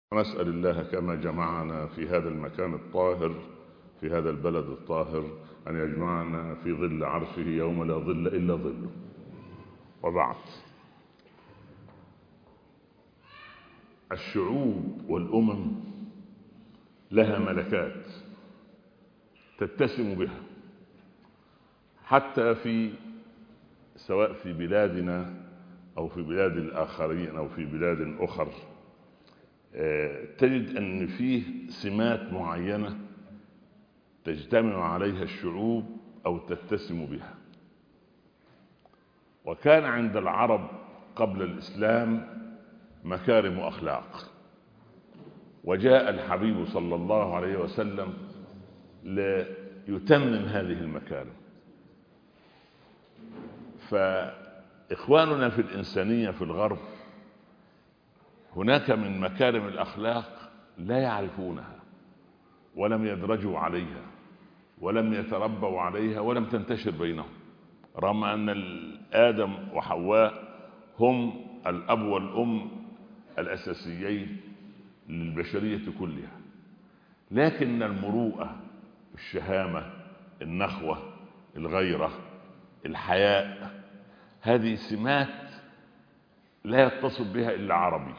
نسأل الله كما جمعنا في هذا المكان الطاهر في هذا البلد الطاهر أن يجمعنا في ظل عرشه يوم لا ظل إلا ظله. وبعد، الشعوب والأمم لها ملكات تتسم بها، حتى سواء في بلادنا أو في بلاد الآخرين أو في بلاد أخرى، تجد أن فيه سمات معينة تجتمع عليها الشعوب أو تتسم بها. وكان عند العرب قبل الإسلام مكارم أخلاق، وجاء الحبيب صلى الله عليه وسلم ليتمم هذه المكارم. فإخواننا في الإنسانية في الغرب هناك من مكارم الأخلاق لا يعرفونها ولم يدرجوا عليها ولم يتربوا عليها ولم تنتشر بينهم، رغم أن آدم وحواء هم الأب والأم الأساسيين للبشرية كلها. لكن المروءة، الشهامة، النخوة، الغيرة، الحياء، هذه سمات لا يتصف بها إلا عربي.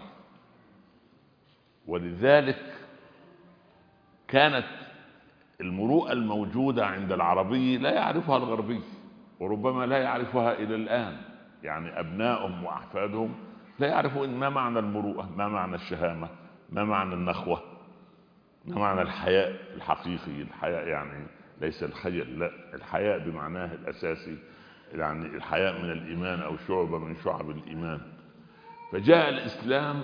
ولذلك كانت المروءة الموجودة عند العربي لا يعرفها الغربي، وربما لا يعرفها إلى الآن. يعني أبنائهم وأحفادهم لا يعرفون ما معنى المروءة، ما معنى الشهامة، ما معنى النخوة، ما معنى الحياء الحقيقي. الحياء يعني ليس الخجل، لا، الحياء بمعناه الأساسي، يعني الحياء من الإيمان أو شعبة من شعب الإيمان. فجاء الإسلام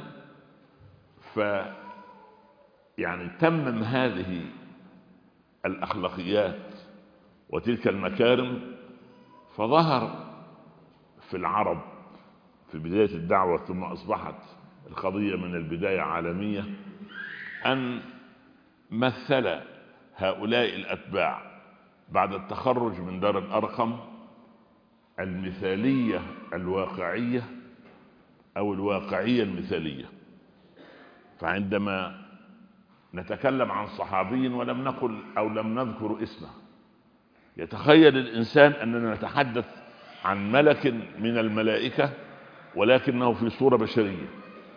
يعني تمم هذه الأخلاقيات وتلك المكارم. فظهر في العرب في بداية الدعوة، ثم أصبحت القضية من البداية عالمية، أن مثل هؤلاء الأتباع بعد التخرج من دار الأرقم المثالية الواقعية أو الواقعية المثالية. فعندما نتكلم عن صحابي ولم نقل أو لم نذكر اسمه، يتخيل الإنسان أننا نتحدث عن ملك من الملائكة ولكنه في صورة بشرية.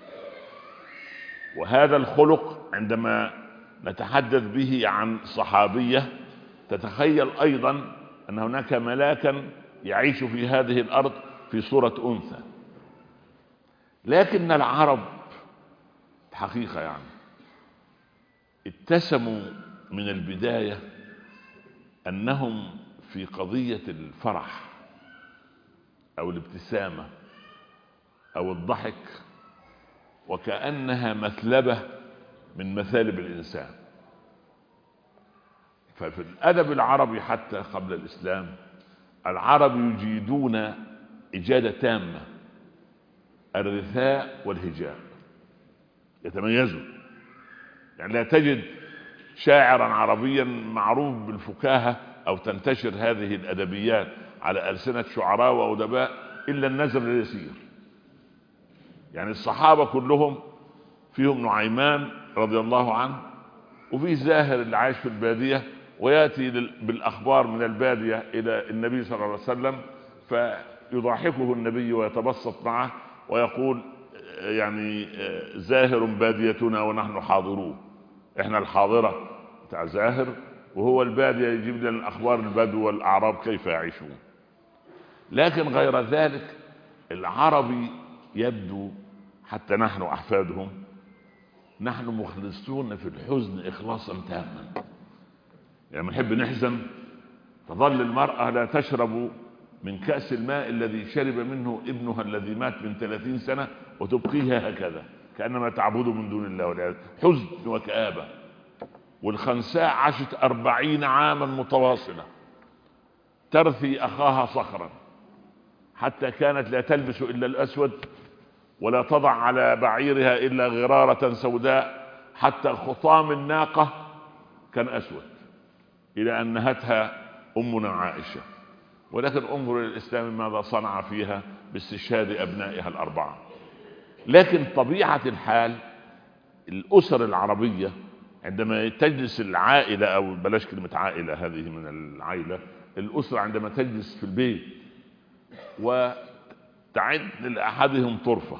وهذا الخلق عندما نتحدث به عن صحابية تتخيل أيضا أن هناك ملاكا يعيش في هذه الأرض في صورة أنثى. لكن العرب حقيقة يعني اتسموا من البداية أنهم في قضية الفرح أو الابتسامة أو الضحك وكأنها مثلبة من مثالب الإنسان. ففي الأدب العربي حتى قبل الإسلام العرب يجيدون إجادة تامة الرثاء والهجاء، يتميزوا. يعني لا تجد شاعرا عربيا معروف بالفكاهة أو تنتشر هذه الأدبيات على ألسنة شعراء وأدباء إلا النزر اليسير. يعني الصحابة كلهم فيهم نعيمان رضي الله عنه، وفي زاهر اللي عايش في البادية ويأتي بالأخبار من البادية إلى النبي صلى الله عليه وسلم فيضاحكه النبي ويتبسط معه ويقول يعني زاهر باديتنا ونحن حاضرون. احنا الحاضرة بتاع زاهر وهو البادية يجيب لنا الأخبار البدو والأعراب كيف يعيشون. لكن غير ذلك العربي يبدو حتى نحن أحفادهم نحن مخلصون في الحزن إخلاصا تاما. يعني نحب نحزن تظل المرأة لا تشرب من كأس الماء الذي شرب منه ابنها الذي مات من 30 سنة وتبقيها هكذا كأنما تعبد من دون الله والعياذ. حزن وكآبة. والخنساء عاشت 40 عاما متواصلة ترثي أخاها صخرا حتى كانت لا تلبس إلا الأسود ولا تضع على بعيرها إلا غرارة سوداء، حتى خطام الناقة كان أسود، إلى أن نهتها أمنا عائشة. ولكن انظر إلى الإسلام ماذا صنع فيها باستشهاد أبنائها الأربعة. لكن طبيعة الحال الأسر العربية عندما تجلس العائلة، أو بلاش كلمة عائلة، هذه من العائلة، الأسرة عندما تجلس في البيت وتعد لأحدهم طرفة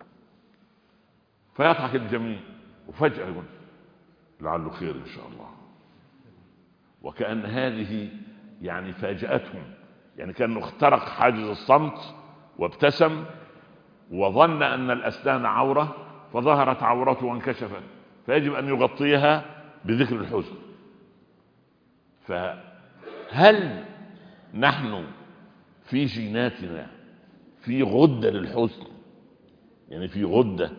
فيضحك الجميع وفجأة يقول لعله خير إن شاء الله، وكأن هذه يعني فاجأتهم، يعني كأنه اخترق حاجز الصمت وابتسم وظن أن الأسنان عورة فظهرت عورته وانكشفت، فيجب أن يغطيها بذكر الحزن. فهل نحن في جيناتنا في غدة للحزن؟ يعني في غدة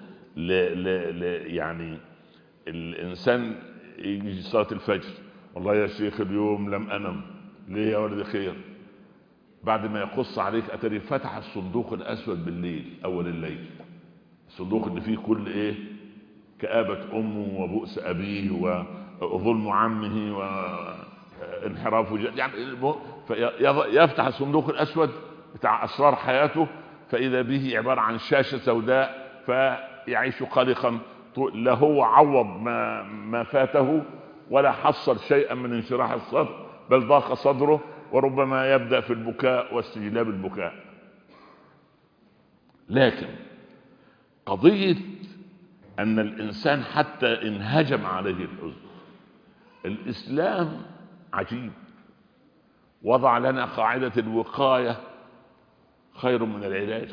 يعني الإنسان يجي صلاة الفجر، والله يا شيخ اليوم لم أنم، ليه يا ولد خير؟ بعد ما يقص عليك أتري فتح الصندوق الأسود بالليل، أول الليل، الصندوق اللي فيه كل إيه؟ كآبة أمه وبؤس أبيه وظلم عمه وانحراف يعني يفتح الصندوق الأسود بتاع أسرار حياته، فإذا به عبارة عن شاشة سوداء، فيعيش قلقا، لا هو عوض ما فاته ولا حصل شيئا من انشراح الصدر، بل ضاق صدره، وربما يبدأ في البكاء واستجلاب البكاء. لكن قضية أن الإنسان حتى إن هجم عليه الحزن، الإسلام عجيب، وضع لنا قاعدة الوقاية خير من العلاج.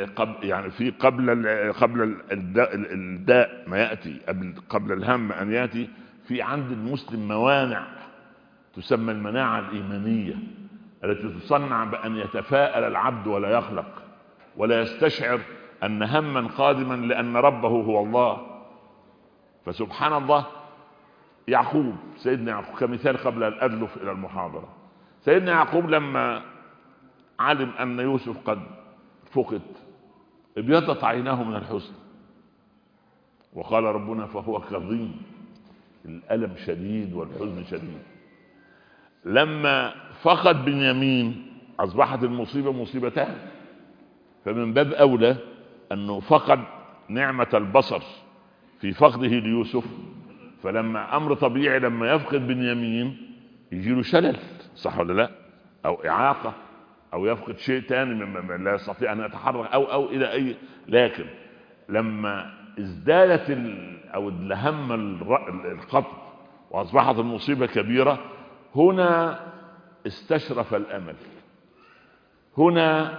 قبل الداء ما يأتي، قبل الهم أن يأتي، في عند المسلم موانع تسمى المناعة الإيمانية، التي تصنع بأن يتفاءل العبد ولا يخلق ولا يستشعر أن هما قادما، لأن ربه هو الله. فسبحان الله، يعقوب، سيدنا يعقوب كمثال قبل أن أدلف إلى المحاضرة، سيدنا يعقوب لما علم أن يوسف قد فقد ابيضت عيناه من الحزن، وقال ربنا فهو كظيم، الألم شديد والحزن شديد. لما فقد بنيامين أصبحت المصيبة مصيبتان، فمن باب أولى أنه فقد نعمة البصر في فقده ليوسف، فلما أمر طبيعي لما يفقد بنيامين يجيله شلل، صح ولا لا؟ أو إعاقة، أو يفقد شيء تاني لا يستطيع أن يتحرك أو إلى أي. لكن لما ازدادت أو الهم القطع وأصبحت المصيبة كبيرة، هنا استشرف الأمل، هنا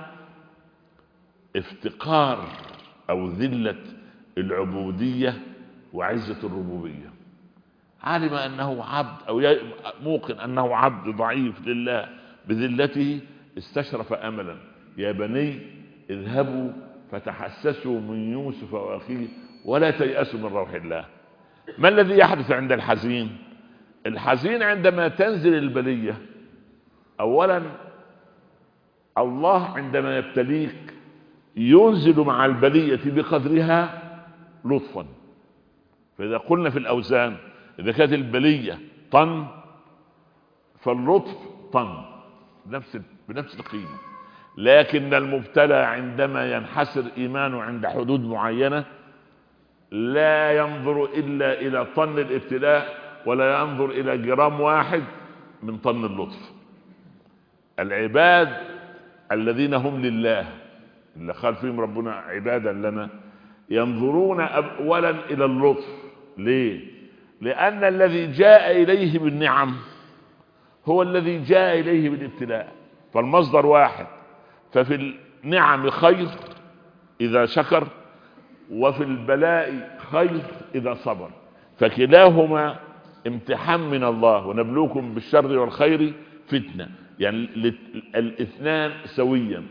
افتقار أو ذلة العبودية وعزة الربوبية. علم أنه عبد، أو موقن أنه عبد ضعيف لله بذلته، استشرف أملا، يا بني اذهبوا فتحسسوا من يوسف وأخيه ولا تيأسوا من روح الله. ما الذي يحدث عند الحزين؟ الحزين عندما تنزل البلية، أولا الله عندما يبتليك ينزل مع البلية بقدرها لطفا. فإذا قلنا في الأوزان، إذا كانت البلية طن فاللطف طن، بنفس القيمة. لكن المبتلى عندما ينحسر إيمانه عند حدود معينة لا ينظر إلا إلى طن الابتلاء، ولا ينظر إلى جرام واحد من طن اللطف. العباد الذين هم لله، اللي قال فيهم ربنا عبادا لنا، ينظرون أولا إلى اللطف. ليه؟ لأن الذي جاء إليه بالنعم هو الذي جاء إليه بالابتلاء، فالمصدر واحد. ففي النعم خير إذا شكر، وفي البلاء خير إذا صبر، فكلاهما امتحان من الله، ونبلوكم بالشر والخير فتنة. يعني الاثنان سويا،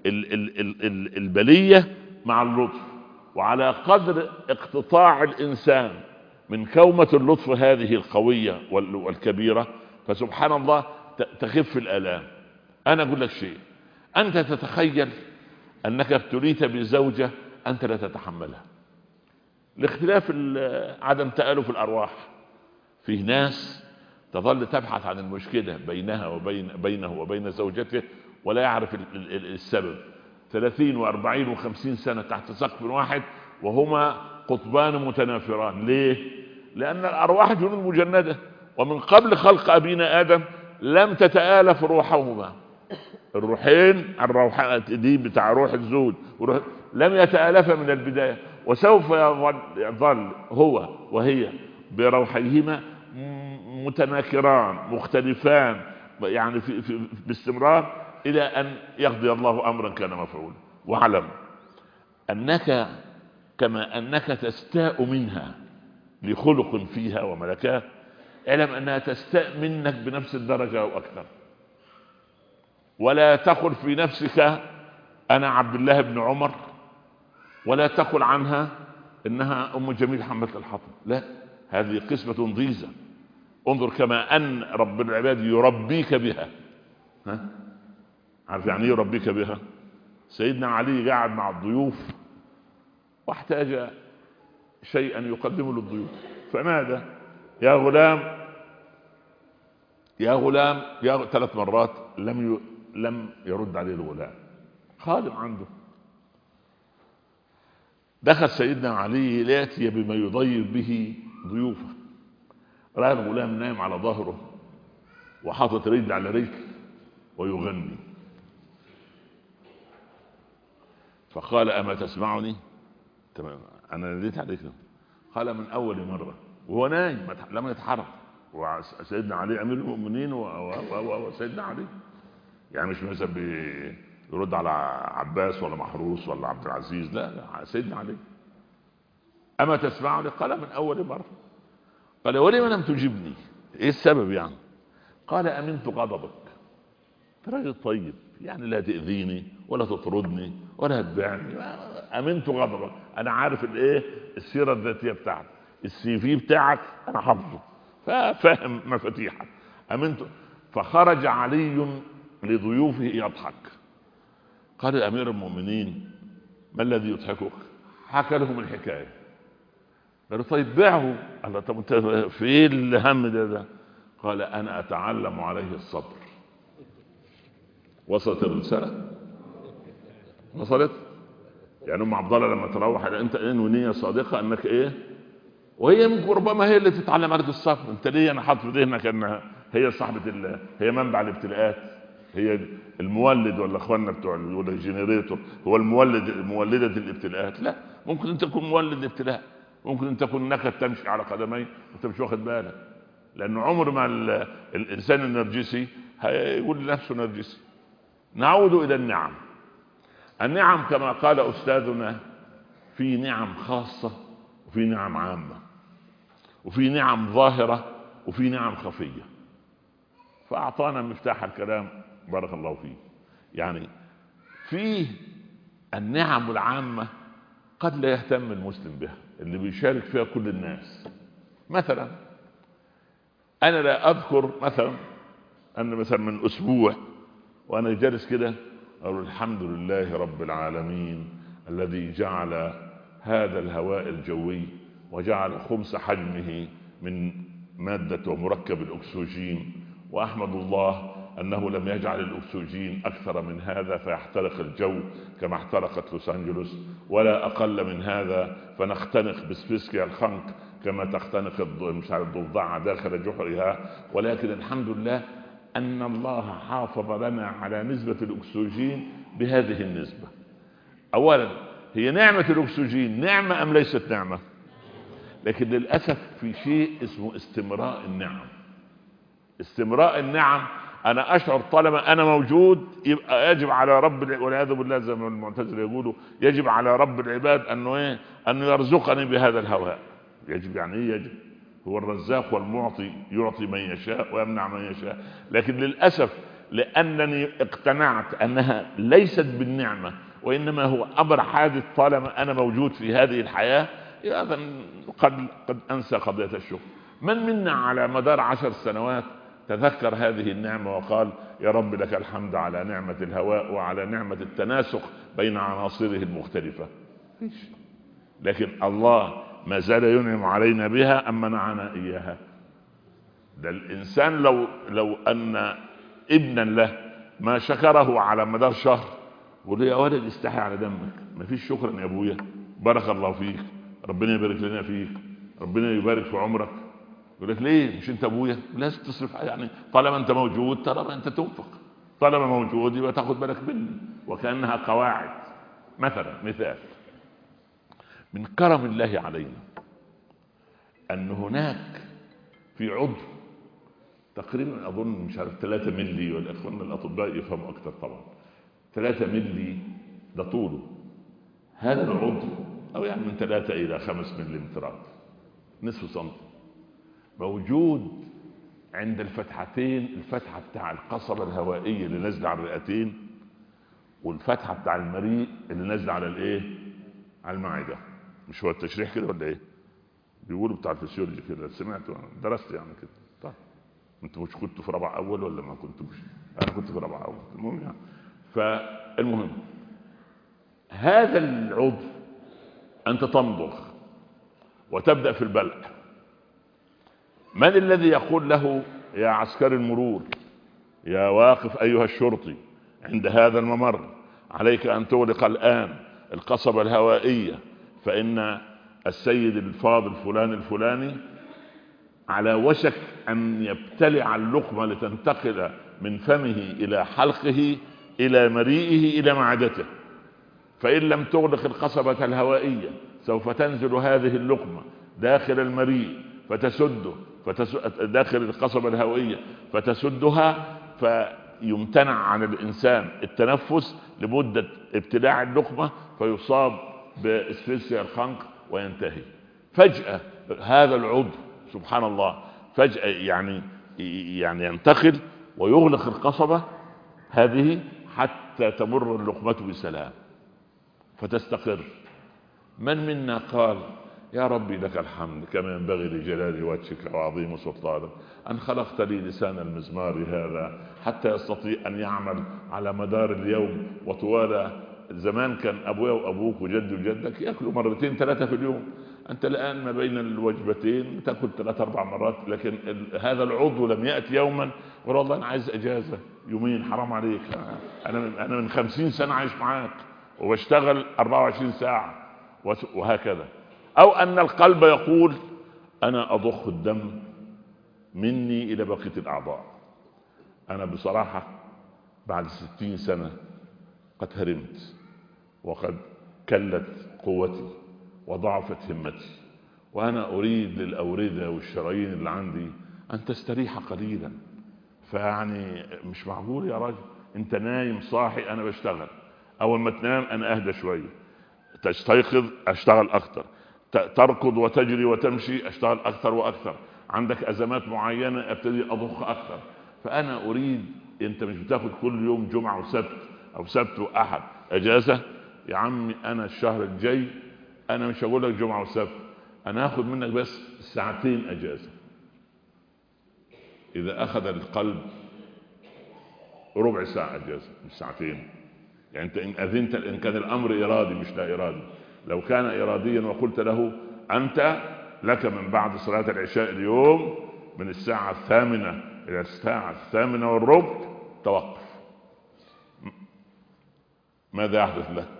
البلية مع اللطف، وعلى قدر اقتطاع الإنسان من كومة اللطف هذه القوية والكبيرة، فسبحان الله تخف الآلام. أنا أقول لك شيء، أنت تتخيل أنك ابتليت بزوجة أنت لا تتحملها لاختلاف عدم تآلف الأرواح. فيه ناس تظل تبحث عن المشكلة بينه وبين زوجته ولا يعرف السبب، 30 و40 و50 سنة تحت سقف واحد، وهما قطبان متنافران. ليه؟ لأن الأرواح جنود مجندة، ومن قبل خلق أبينا آدم لم تتآلف روحهما. الروحين، الروح دي بتاع روح الزوج لم يتآلف من البداية، وسوف يظل هو وهي بروحيهما متناكران مختلفان يعني باستمرار إلى أن يقضي الله أمرا كان مفعولا. واعلم أنك كما أنك تستاء منها لخلق فيها وملكات، اعلم أنها تستاء منك بنفس الدرجة أو أكثر. ولا تقل في نفسك أنا عبد الله بن عمر، ولا تقل عنها إنها أم جميل حملة الحطب، لا، هذه قسمة ضيزة. انظر كما أن رب العباد يربيك بها. عارف يعني يربيك بها؟ سيدنا علي قاعد مع الضيوف واحتاج شيئا يقدمه للضيوف، فنادى يا غلام يا غلام يا 3 مرات، لم يرد عليه الغلام، خادم عنده. دخل سيدنا علي ليأتي بما يضيف به ضيوفه، رأى الغلام نايم على ظهره وحاطط رجل على رجل ويغني، فقال أما تسمعني؟ تمام، أنا نديت عليك. قال من أول مرة، وهو نايم لم يتحرك، وسيدنا علي أمير المؤمنين وسيدنا علي يعني مش مثلا بيرد على عباس ولا محروس ولا عبد العزيز، لا سيدنا علي. أما تسمعني؟ قال من أول مرة. قال ولم لم تجبني؟ إيه السبب يعني؟ قال أمنت غضبك، راجل طيب يعني لا تأذيني ولا تطردني ولا تبعني، أمنت غضبك، أنا عارف الإيه السيرة الذاتية بتاعتك، السي في بتاعك أنا حافظه، فاهم مفاتيحك، أمنت. فخرج علي لضيوفه يضحك. قال أمير المؤمنين ما الذي يضحكك؟ حكى لهم الحكاية. قالوا طيب باعه. قال طب انت في ايه الهم ده؟ قال انا اتعلم عليه الصبر. وصلت الرسالة؟ وصلت؟ يعني ام عبد الله لما تروح انت انوي نية صادقة انك ايه، وهي ممكن ربما هي اللي تتعلم عليك الصبر. انت ليه انا حاطط في ذهنك انها هي صاحبة الله، هي منبع الابتلاءات، هي المولد، ولا اخواننا بتوع ولا الجنريتور هو المولد مولدة الابتلاءات؟ لا، ممكن انت تكون مولد الابتلاء، ممكن انت تكون نكد تمشي على قدمين وانت مش واخد بالك، لان عمر ما الانسان النرجسي هيقول لنفسه نرجسي. نعود الى النعم. النعم كما قال استاذنا في نعم خاصة وفي نعم عامة، وفي نعم ظاهرة وفي نعم خفية. فأعطانا مفتاح الكلام بارك الله فيه. يعني فيه النعم العامة قد لا يهتم المسلم بها، اللي بيشارك فيها كل الناس. مثلا أنا لا أذكر مثلا أن مثلا من أسبوع وأنا جالس كده أقول الحمد لله رب العالمين الذي جعل هذا الهواء الجوي وجعل خمس حجمه من مادة ومركب الأكسجين، وأحمد الله أنه لم يجعل الأكسجين أكثر من هذا فيحترق الجو كما احترقت لوس أنجلوس، ولا أقل من هذا فنختنق بسبيسكيا الخنق كما تختنق الضفدعة داخل جحرها. ولكن الحمد لله أن الله حافظ لنا على نسبة الأكسجين بهذه النسبة. أولا هي نعمة الأكسجين نعمة أم ليست نعمة؟ لكن للأسف في شيء اسمه استمراء النعم. استمراء النعم أنا أشعر طالما أنا موجود يبقى يجب على رب، والعياذ بالله زي ما المعتزلة يقولوا يجب على رب العباد أنه إيه؟ أنه يرزقني بهذا الهواء. يجب يعني إيه؟ يجب هو الرزاق والمعطي، يعطي من يشاء ويمنع من يشاء. لكن للأسف لأنني اقتنعت أنها ليست بالنعمة وإنما هو أمر حادث طالما أنا موجود في هذه الحياة، قد أنسى قضية الشكر. من منا على مدار 10 سنوات تذكر هذه النعمة وقال يا رب لك الحمد على نعمة الهواء وعلى نعمة التناسق بين عناصره المختلفة؟ فيش. لكن الله ما زال ينعم علينا بها أم منعنا إياها؟ ده الإنسان لو أن ابنا له ما شكره على مدار شهر، يقول له يا ولد استحي على دمك، ما فيش شكرا يا ابويا، بارك الله فيك، ربنا يبارك لنا فيك، ربنا يبارك في عمرك. يقول لك ليه؟ مش انت ابويا؟ لازم تصرف، يعني طالما انت موجود، طالما انت تنفق، طالما موجود يبقى تاخد بالك مني. وكأنها قواعد. مثال من كرم الله علينا ان هناك في عضو تقريبا اظن مش عارف 3 ملي، والاخوان الاطباء يفهموا اكثر طبعا. 3 ملي ده طوله. هذا العضو او يعني من 3 الى 5 مليمترات، نصف سنتي، موجود عند الفتحتين، الفتحه بتاع القصبه الهوائيه اللي نازله على الرئتين، والفتحه بتاع المريء اللي نازله على الايه؟ على المعده. مش هو التشريح كده ولا ايه؟ بيقولوا بتاع الفسيولوجي كده، سمعت درست يعني كده. طيب انتوا مش كنتوا في رابعه اول ولا ما كنتوش؟ انا كنت في رابعه اول. المهم يعني، فالمهم هذا العضو انت تمضغ وتبدا في البلع. من الذي يقول له يا عسكري المرور، يا واقف ايها الشرطي عند هذا الممر، عليك ان تغلق الان القصبة الهوائية، فان السيد الفاضل فلان الفلاني على وشك ان يبتلع اللقمة لتنتقل من فمه الى حلقه الى مريئه الى معدته، فان لم تغلق القصبة الهوائية سوف تنزل هذه اللقمة داخل المريء فتسده، داخل القصبة الهوائية فتسدها، فيمتنع عن الإنسان التنفس لمدة ابتلاع اللقمة، فيصاب باسفلسيا الخنق وينتهي. فجأة هذا العضو سبحان الله فجأة يعني ينتقل ويغلق القصبة هذه حتى تمر اللقمة بسلام فتستقر. من منا قال يا ربي لك الحمد كما ينبغي لجلال وجهك وعظيم سلطانك أن خلقت لي لسان المزمار هذا حتى يستطيع أن يعمل على مدار اليوم وطوال. زمان كان أبويا وأبوك وجدي وجدك يأكلوا 2 3 في اليوم، أنت الآن ما بين الوجبتين تأكل 3 4 مرات. لكن هذا العضو لم يأتي يوما قال والله أنا عايز إجازة يومين، حرام عليك، أنا من 50 سنة عايش معاك وبشتغل 24 ساعة وهكذا. او ان القلب يقول انا اضخ الدم مني الى بقية الاعضاء. انا بصراحة بعد 60 سنة قد هرمت وقد كلت قوتي وضعفت همتي، وانا اريد للاوردة والشرايين اللي عندي ان تستريح قليلا. فيعني مش معقول يا راجل، انت نايم صاحي انا بشتغل، اول ما تنام انا اهدى شوية، تستيقظ اشتغل اكتر، تركض وتجري وتمشي اشتغل اكثر واكثر، عندك ازمات معينة ابتدي اضخ اكثر. فانا اريد، انت مش بتاخد كل يوم جمعة وسبت او سبت واحد اجازة؟ يا عمي انا الشهر الجاي انا مش هقول لك جمعة وسبت، انا هاخد منك بس 2 ساعة اجازة. اذا اخذ القلب ربع ساعة اجازة مش 2 ساعة، يعني انت ان اذنت، ان كان الامر ارادي مش لا ارادي. لو كان اراديا وقلت له انت لك من بعد صلاة العشاء اليوم من 8 الى 8:15 توقف، ماذا يحدث لك؟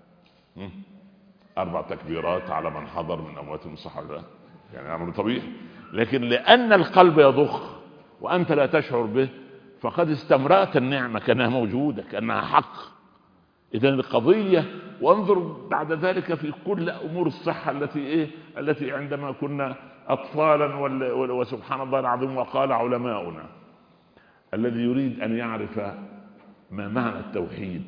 4 تكبيرات على من حضر من اموات المصحة، يعني امر طبيعي. لكن لان القلب يضخ وانت لا تشعر به فقد استمرأت النعمة كانها موجودة كانها حق. إذن القضية، وانظر بعد ذلك في كل أمور الصحة التي عندما كنا أطفالا وسبحان الله العظيم. وقال علماؤنا الذي يريد أن يعرف ما معنى التوحيد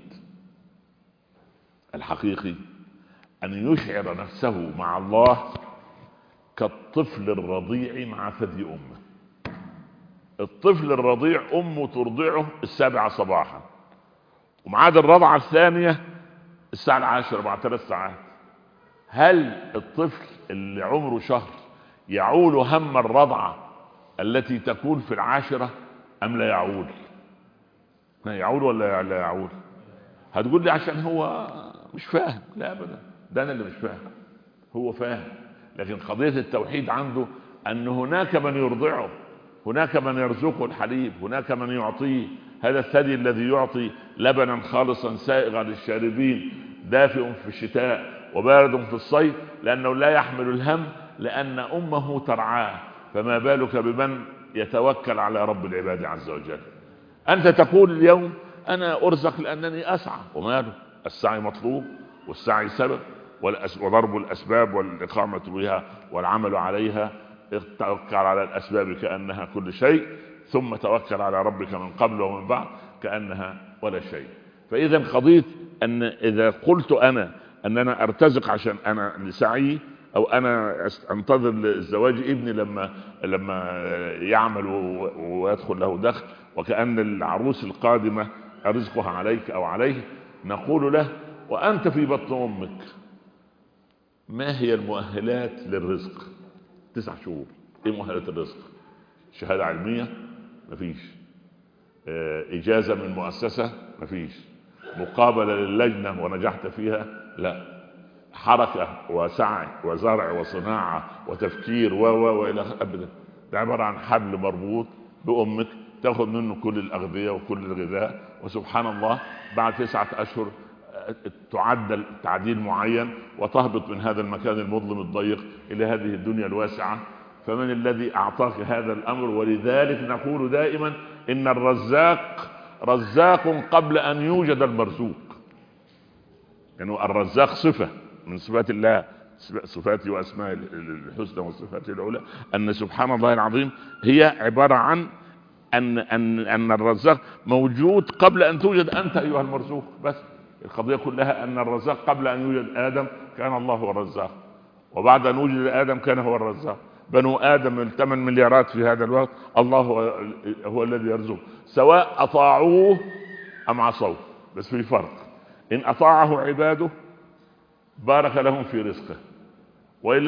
الحقيقي أن يشعر نفسه مع الله كالطفل الرضيع مع ثدي أمه. الطفل الرضيع أمه ترضعه 7 صباحا، ومعاد الرضعة الثانية 10:00 بعد 3 ساعات. هل الطفل اللي عمره شهر يعول هم الرضعة التي تكون في 10 أم لا يعول؟ يعول ولا لا يعول؟ هتقول لي عشان هو مش فاهم. لا أبدا، ده أنا اللي مش فاهم، هو فاهم. لكن قضية التوحيد عنده أن هناك من يرضعه، هناك من يرزقه الحليب، هناك من يعطيه هذا الثدي الذي يعطي لبنا خالصا سائغا للشاربين دافئ في الشتاء وبارد في الصيف، لأنه لا يحمل الهم لأن أمه ترعاه، فما بالك بمن يتوكل على رب العباد عز وجل. أنت تقول اليوم أنا أرزق لأنني أسعى، وماله؟ السعي مطلوب، والسعي سبب، وضرب الأسباب والإقامة بها والعمل عليها. توكل على الأسباب كأنها كل شيء، ثم توكل على ربك من قبل ومن بعد كأنها ولا شيء. فإذا قضيت أن إذا قلت أنا أن أنا أرتزق عشان أنا لسعي، أو أنا أنتظر لزواج ابني لما يعمل ويدخل له دخل، وكأن العروس القادمة رزقها عليك أو عليه، نقول له وأنت في بطن أمك ما هي المؤهلات للرزق؟ 9 شهور. إيه مؤهلات الرزق؟ شهادة علمية؟ مفيش. إجازة من مؤسسة؟ مفيش. مقابلة للجنة ونجحت فيها؟ لا. حركة وسعي وزرع وصناعة وتفكير وإلى أبدا. ده عبارة عن حبل مربوط بأمك تأخذ منه كل الأغذية وكل الغذاء، وسبحان الله بعد 9 أشهر تعدل تعديل معين وتهبط من هذا المكان المظلم الضيق إلى هذه الدنيا الواسعة. فمن الذي أعطاك هذا الأمر؟ ولذلك نقول دائما إن الرزاق رزاق قبل أن يوجد المرزوق. يعني الرزاق صفة من صفات الله، صفاته وأسماء الحسنى وصفاته العلى، أن سبحان الله العظيم هي عبارة عن أن الرزاق موجود قبل أن توجد أنت أيها المرزوق. بس القضية كلها أن الرزاق قبل أن يوجد آدم كان الله هو الرزاق، وبعد أن وجد آدم كان هو الرزاق. بنو آدم 8 مليارات في هذا الوقت، الله هو الذي يرزق، سواء أطاعوه أم عصوه. بس في فرق، إن أطاعه عباده بارك لهم في رزقه، وإن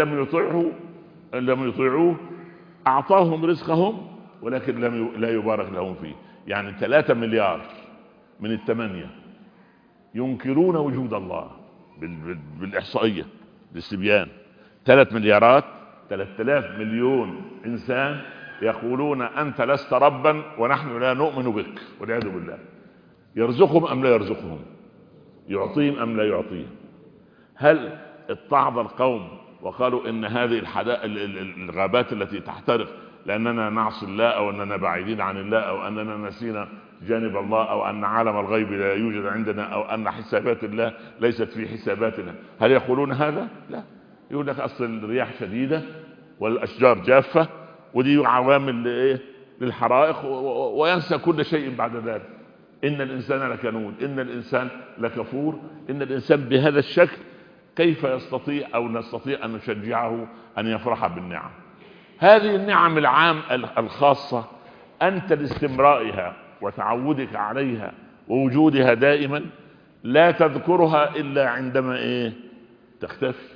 لم يطيعوه أعطاهم رزقهم ولكن لا يبارك لهم فيه. يعني 3 مليار من 8 ينكرون وجود الله بالإحصائية بالاستبيان. 3 مليارات 3000 مليون إنسان يقولون أنت لست ربا ونحن لا نؤمن بك والعياذ بالله. يرزقهم أم لا يرزقهم؟ يعطيهم أم لا يعطيهم؟ هل اتعظ القوم وقالوا إن هذه الغابات التي تحترق لأننا نعصي الله، أو أننا بعيدين عن الله، أو أننا نسينا جانب الله، أو أن عالم الغيب لا يوجد عندنا، أو أن حسابات الله ليست في حساباتنا؟ هل يقولون هذا؟ لا. يقول لك أصل الرياح شديدة والأشجار جافة ودي عوامل للحرائق، وينسى كل شيء بعد ذلك. إن الإنسان لكنود، إن الإنسان لكفور، إن الإنسان بهذا الشكل كيف يستطيع أو نستطيع أن نشجعه أن يفرح بالنعم؟ هذه النعم العام الخاصة أنت لاستمرائها وتعودك عليها ووجودها دائما لا تذكرها إلا عندما تختفي.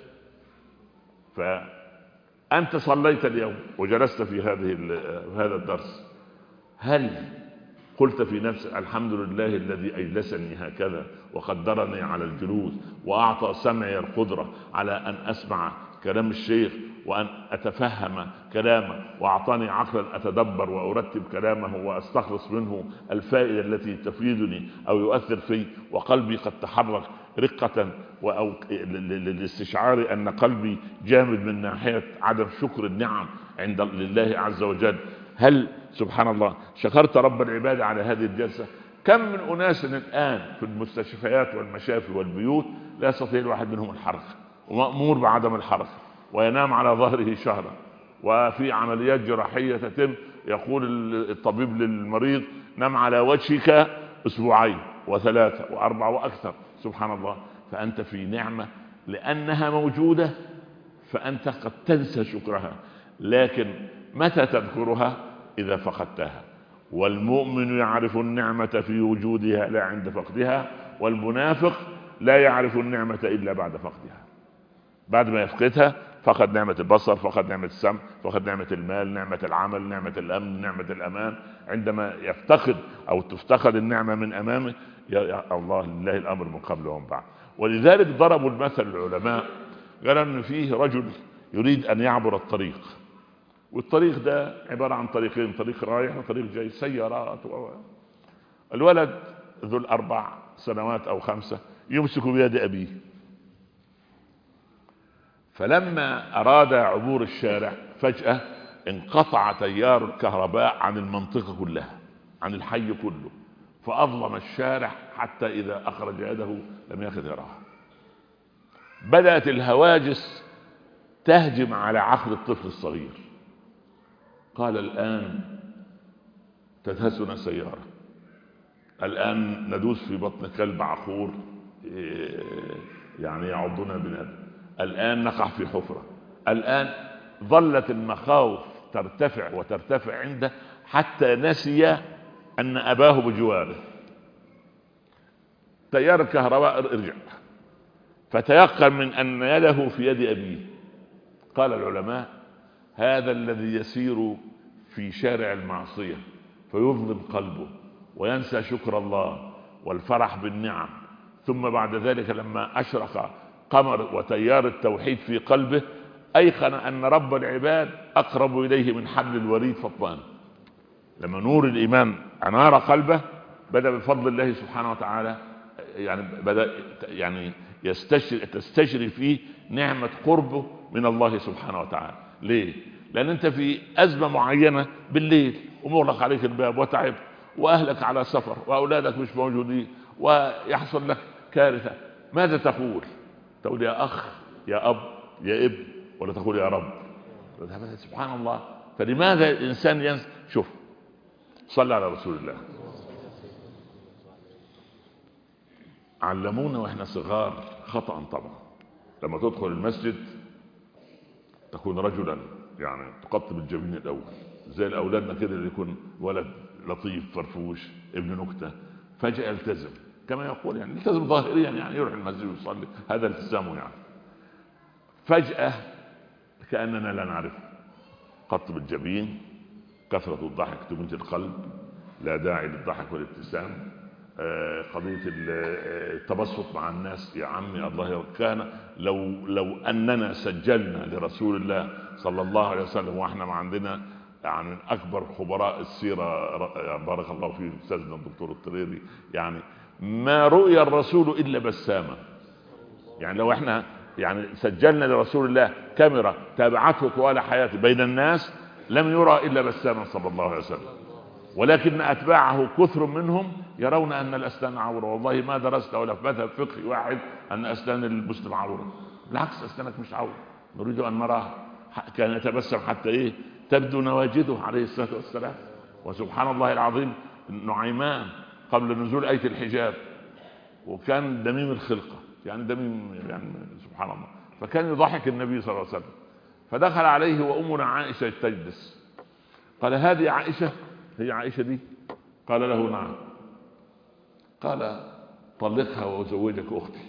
فأنت صليت اليوم وجلست في هذا الدرس، هل قلت في نفسك الحمد لله الذي أجلسني هكذا وقدرني على الجلوس وأعطى سمعي القدرة على أن أسمع كلام الشيخ وأن أتفهم كلامه، وأعطاني عقلا أتدبر وأرتب كلامه وأستخلص منه الفائدة التي تفيدني أو يؤثر في، وقلبي قد تحرك رقة أو للاستشعار أن قلبي جامد من ناحية عدم شكر النعم عند لله عز وجل؟ هل سبحان الله شكرت رب العباد على هذه الجلسة؟ كم من أناس الآن في المستشفيات والمشافي والبيوت لا يستطيع الواحد منهم الحركة ومأمور بعدم الحركة وينام على ظهره شهرا، وفي عمليات جراحية تتم يقول الطبيب للمريض نم على وجهك 2 أسبوع و3 و4 وأكثر. سبحان الله. فأنت في نعمة لأنها موجودة، فأنت قد تنسى شكرها، لكن متى تذكرها؟ إذا فقدتها. والمؤمن يعرف النعمة في وجودها لا عند فقدها، والمنافق لا يعرف النعمة إلا بعد فقدها. بعد ما يفقدها فقد نعمة البصر، فقد نعمة السمع، فقد نعمة المال، نعمة العمل، نعمة الأمن، نعمة الأمان. عندما يفتقد أو تفتقد النعمة من أمامه، يا الله لله الأمر من قبل ومن بعد. ولذلك ضربوا المثل العلماء، قال أن فيه رجل يريد أن يعبر الطريق، والطريق ده عبارة عن طريقين، طريق رايح وطريق جاي، سيارات الولد ذو 4 سنوات أو 5 يمسك بيد أبيه فلما أراد عبور الشارع فجأة انقطع تيار الكهرباء عن المنطقة كلها، عن الحي كله، فأظلم الشارع حتى إذا أخرج يده لم يكد يراها. بدأت الهواجس تهجم على عقل الطفل الصغير. قال الآن تدهسنا سيارة، الآن ندوس في بطن كلب عقور يعني يعضنا بنادم، الآن نقع في حفرة. الآن ظلت المخاوف ترتفع وترتفع عنده حتى نسي أن أباه بجواره. تيار الكهرباء ارجع، فتيقن من أن يده في يد أبيه. قال العلماء هذا الذي يسير في شارع المعصية فيظلم قلبه وينسى شكر الله والفرح بالنعم، ثم بعد ذلك لما أشرق قمر وتيار التوحيد في قلبه أيقن أن رب العباد أقرب إليه من حبل الوريد فاطمأن. لما نور الإيمان أنار قلبه بدأ بفضل الله سبحانه وتعالى بدأ تستشري فيه نعمة قربه من الله سبحانه وتعالى. ليه؟ لأن أنت في أزمة معينة بالليل ومغلق عليك الباب وتعب وأهلك على سفر وأولادك مش موجودين ويحصل لك كارثة، ماذا تقول؟ تقول يا أخ، يا أب، يا ابن، ولا تقول يا رب؟ سبحان الله. فلماذا الإنسان ينسى؟ شوف، صلى على رسول الله. علمونا واحنا صغار خطأ طبعا، لما تدخل المسجد تكون رجلا يعني تقطب الجبين الأول زي الأولادنا كده، اللي يكون ولد لطيف فرفوش ابن نكتة فجأة يلتزم كما يقول، يعني يلتزم ظاهريا، يعني يروح المسجد ويصلي، هذا التزامه يعني. فجأة كأننا لا نعرفه، قطب الجبين، كثرة الضحك تميت القلب، لا داعي للضحك والابتسام، قضية التبسط مع الناس. يا عمي الله كان لو أننا سجلنا لرسول الله صلى الله عليه وسلم، واحنا ما عندنا يعني من أكبر خبراء السيرة بارك الله فيه أستاذنا الدكتور الطريري، يعني ما رؤي الرسول إلا بسامة. يعني لو احنا يعني سجلنا لرسول الله كاميرا تابعته طوال حياته بين الناس لم يرى إلا بسامة صلى الله عليه وسلم، ولكن أتباعه كثر منهم يرون أن الأسنان عورة. والله ما درست ولا في مذهب فقهي واحد أن أسنان المسلم عورة، بالعكس أسنانك مش عورة، نريد أن نراها. كان يتبسم حتى تبدو نواجده عليه الصلاة والسلام. وسبحان الله العظيم، نعيمان قبل نزول آية الحجاب وكان دميم الخلقة، يعني دميم يعني سبحان الله، فكان يضحك النبي صلى الله عليه وسلم. فدخل عليه وأمنا عائشة تجلس، قال هذه عائشة؟ هي عائشة دي؟ قال له نعم. قال طلقها وأزوجك أختي.